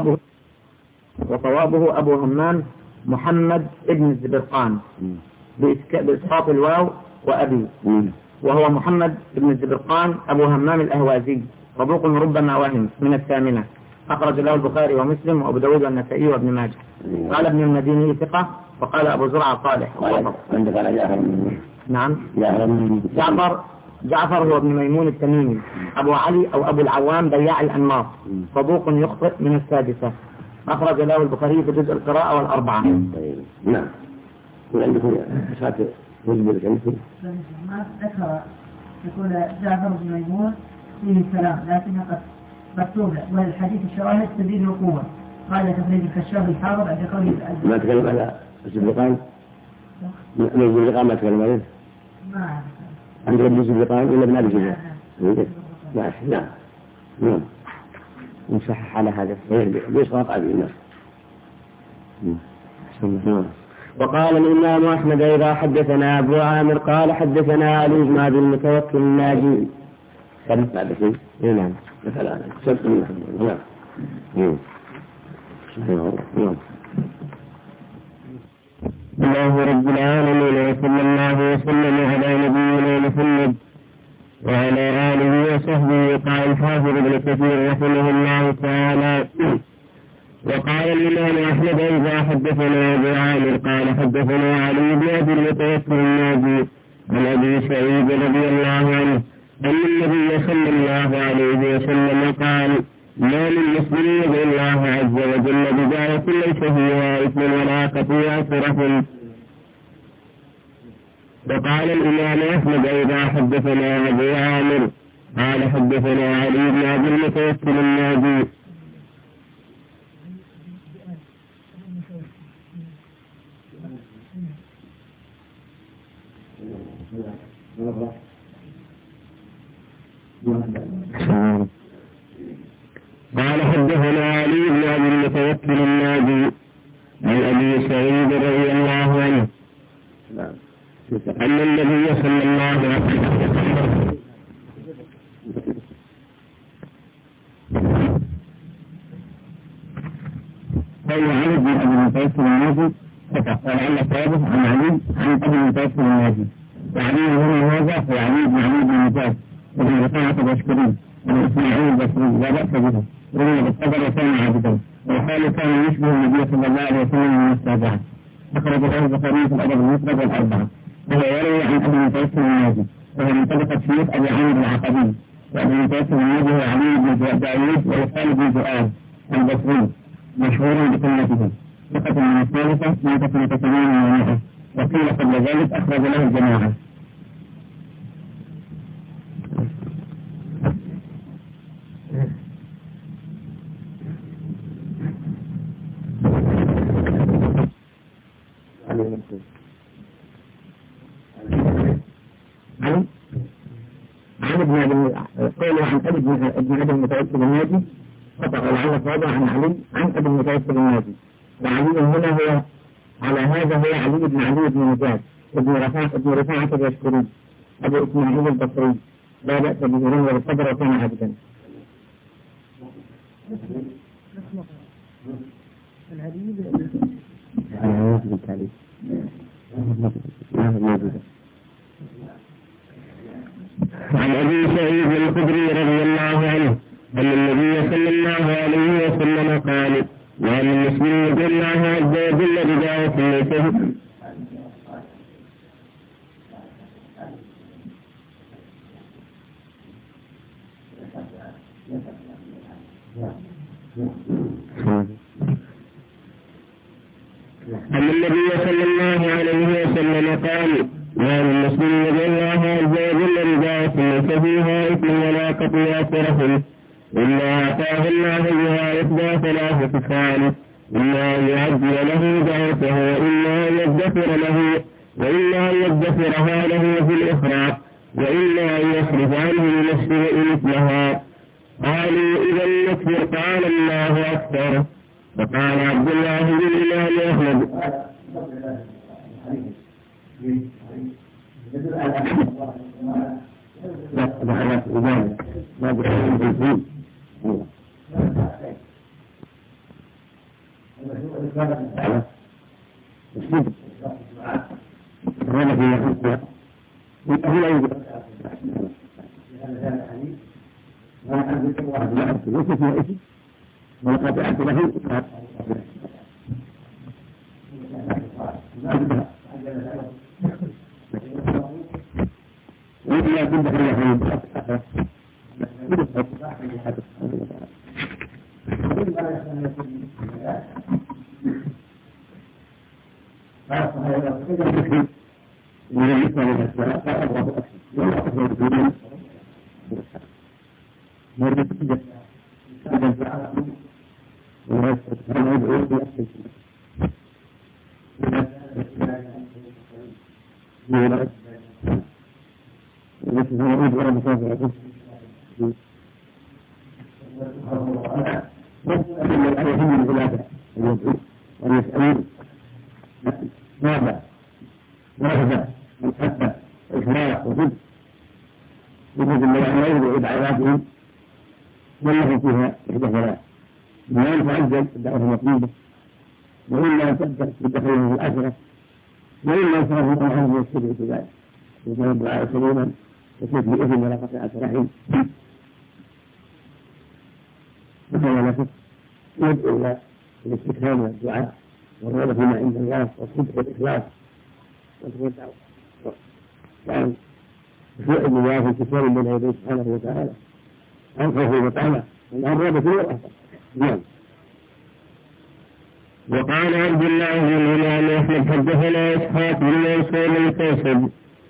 وصوابه أبو همام محمد بن الزبرقان بإسقاط الواو وأبي، وهو محمد بن الزبرقان أبو همام الأهوازي صدوق ربما وهم من الثامنة، أخرج له البخاري ومسلم وأبو داود والنسائي وابن ماجه. قال ابن المديني ثقة، وقال أبو زرعة صالح. نعم. جعفر هو ابن ميمون التميمي أبو علي أو أبو العوام بياع الأنماط صدوق يخطئ من السادسة، أخرج له البخاري في جزء القراءة والأربعة. نعم. وعندكم إسحاق وزبير عندكم؟ ما ذكر يقول جعفر بن ميمون فيه كلام لكنها قد مكتوبة، والحديث الشواهد تزيد القوة. قال تخريج الكشاف الحافظ عند قوله ما تكلم على الزبرقان؟ من الزبرقان ما تكلم عليه؟ ما عند ابن الزبرقان ولا ابن أبي الزبرقان؟ نعم. نعم. نصحح على هذا بإسقاط أبي الناس. وقال الإمام أحمد إذا حدثنا أبو عامر قال حدثنا علي بن أبي المتوكل الناجي. بعد شيء؟ نعم. مثلا سبت من نعم. الله رب العالمين وصلى الله وسلم على نبينا محمد وعلى آله وصحبه. قال الحافظ ابن كثير رحمه الله تعالى وقال الإمام أحمد إذا حدثنا أبو عامر قال حدثنا علي بن أبي المتوكل الناجي عن أبي سعيد رضي الله عنه أن النبي صلى الله عليه وسلم قال ما من مسلم يدعو الله عز وجل بدعوة ليس فيها إثم ولا قطيعة رحم. وقال الإمام أحمد إذا حدثنا أبو عامر قال حدثنا علي بن أبي المتوكل الناجي قال حدثنا علي بن أبي المتوكل الناجي عن أبي سعيد رضي الله عنه أن النبي صلى الله عليه وسلم قال علي بن أبي المتوكل الناجي ولعل صوابه عن علي عن أبي المتوكل الناجي، وعلي هنا هذا هو علي بن علي بن مجاز وابن رفاعة الأشكري وابن إسماعيل البصري لا بأس به، رمي بالقدر وكان عابدا، وقال كان يشبه النبي صلى الله عليه وسلم من السابعة. أخرج له البخاري في الأدب المفرد والأربعة. وهو يروي عن أبي المتوكل الناجي وهو من طبقة شيوخ أبي عامر العقدي، وأبي المتوكل الناجي هو علي بن داوود ويقال بن زؤاد البصري مشهور بكلمته، ثقة من الثالثة مات سنة 800، وقيل قبل ذلك أخرج له الجماعة. قوله عن ابن أبي المتوكل الناجي خطأ، ولعل صوابه عن علي عن أبي المتوكل الناجي، وعلي هنا هو على هذا هو علي بن علي بن مجاز ابن رفاعة الأشكري أبو إسماعيل البصري لا بأس به، رمي بالقدر وكان عابدا. عن أبي سعيد الخدري رضي الله عنه أن النبي صلى الله عليه وسلم قال ما من مسلم يدعو الله عز وجل بدعوة ليس أن النبي صلى الله عليه وسلم قال: ما من مسلم يدعو الله عز وجل بدعوة ليس فيها إثم ولا قطيعة رحم إلا أعطاه الله بها إحدى ثلاث خصال: إما أن يعجل له دعوته، وإما أن يدخر له، وإما أن يدخرها له في الإخراج، وإما أن يصرف عنه لنفسه مثلها. قالوا: إذا نكفر. قال: الله أكبر. فقال عبد الله بن الإمام أحمد: يدعو إلى الاستكرام والدعاء والرغبة فيما عند الله والصدق والإخلاص والدعوة يعني خشوع الله في كتاب بين يديه سبحانه وتعالى عن خوفه وطمعه والرغبة والرهبة. نعم. وقال عبد الله بن الإمام أحمد: حدثنا إسحاق بن منصور القيسي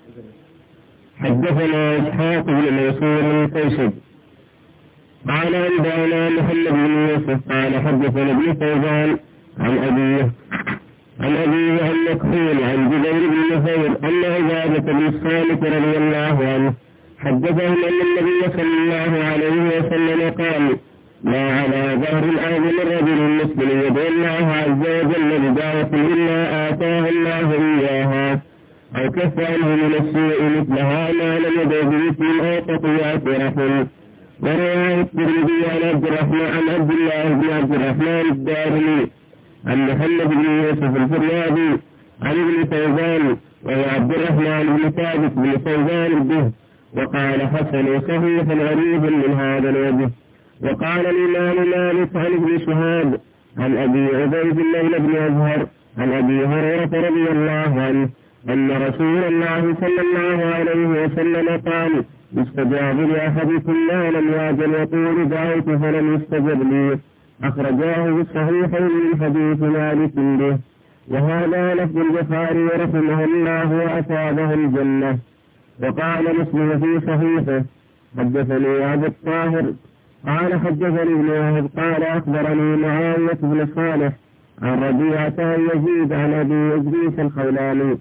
قال: أنبأنا محمد بن يوسف قال: حدثنا ابن فوزان عن أبيه عن مكحول عن جبير بن نفير أن عبادة بن الصامت رضي الله عنه حدثهم أن النبي صلى الله عليه وسلم قال: ما على ظهر الأرض من رجل مسلم يدعو الله عز وجل بدعوة إلا آتاه الله إياها أو كف عنه من السوء مثلها ما لم يدع باسم أو قطيعة رحم. ورواه الترمذي عن عبد الله بن عبد الرحمن الدارمي عن محمد بن يوسف الفريابي عن ابن فوزان وهو عبد الرحمن بن ثابت بن فوزان به، وقال: حسن صحيح غريب من هذا الوجه. وقال الإمام مالك عن ابن شهاب عن أبي عبيد الله بن أزهر عن أبي هريرة رضي الله عنه أن رسول الله صلى الله عليه وسلم قال: يستجاب لأحدكم ما لم يعجل يقول: دعوت فلم يستجب لي. أخرجاه بالصحيحين من حديث مالك به. وهذا لفظ البخاري رحمه الله وأصابه الجنة. وقال مسلم في صحيحه: حدثني أبو الطاهر قال: حدثني ابن وهب قال: أخبرني معاوية بن صالح عن ربيعة عن يزيد عن أبي إدريس الخولاني.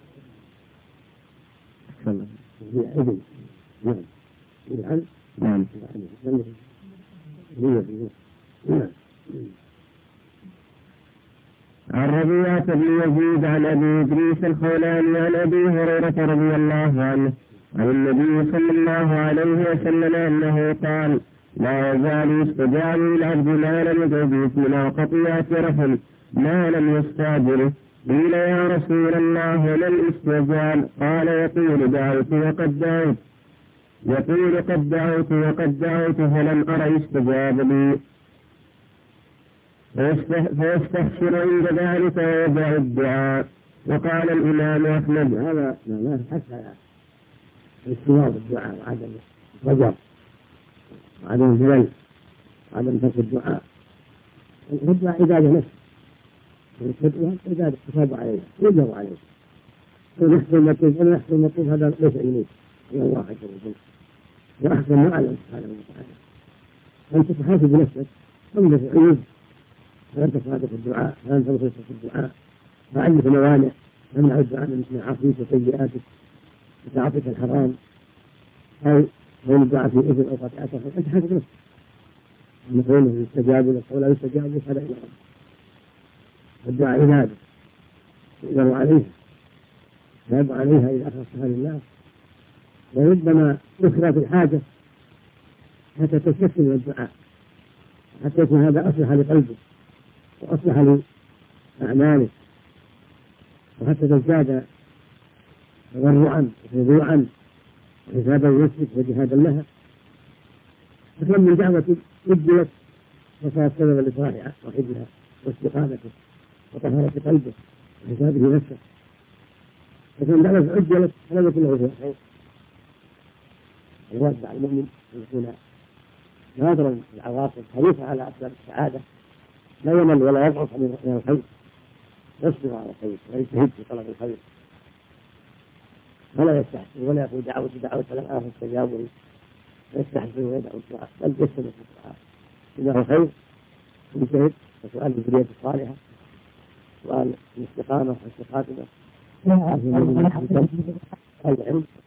عن ربيعة بن يزيد عن أبي إدريس الخولاني عن أبي هريرة رضي الله عنه عن النبي صلى الله عليه وسلم أنه قال: لا يزال يستجاب للعبد ما لم يدع باسم أو قطيعة رحم ما لم يستعجله. قيل: يا رسول الله ما الاستعجال؟ قال: يقول: دعوت وقد دعوت، يقول: قد دعوت وقد دعوت فلم أر يستجاب لي، فيستحسر عند ذلك ويدع الدعاء. وقال الإمام أحمد: هذا لا حتى استجاب الدعاء وعدم الرجاء وعدم الجلل وعدم ترك الدعاء. الدعاء عبادة نفس وذلك يحسب عليها يجب عليه ونحسن المطلوب هذا ليس إليه إلى الله عز وجل وأحسن ما أعلم سبحانه وتعالى أنت تحاسب نفسك تنظر في عيوب فأنت صادق في الدعاء فأنت مخلص في الدعاء ما عندك موانع تمنع الدعاء من معاصيك وسيئاتك وتعاطيك الحرام أو من الدعاء في إذن أو قطعته أنت حاسب نفسك المقول يستجاب لك أو لا يستجاب لك هذا إلى ربك الدعاء عبادة يقدر عليها يجب عليها إذا أخلصها لله وربما يخرى في الحاجة حتى تستكمل من الدعاء حتى يكون هذا أصلح لقلبك وأصلح لأعمالك وحتى تزداد تضرعا وخضوعا وحسابا لنفسك وجهادا لها فكم من دعوة أجلت وصارت سببا لصلاح صاحبها واستقامته وطهارة قلبه وحسابه نفسه فكم دعوة أجلت فلم يكن له فيها خير الواجب على المؤمن أن يكون ناظرا العواقب حريصا على أسباب السعادة لا يمل ولا يضعف من الخير يصبر على الخير ويجتهد في طلب الخير ولا يستحسن ولا يقول دعوة لم استجاب لي يستحسن ويدعو الدعاء بل يستمر في الدعاء إذا هو خير يجتهد وسؤال الذرية الصالحة سؤال الاستقامة والخاتمة العلم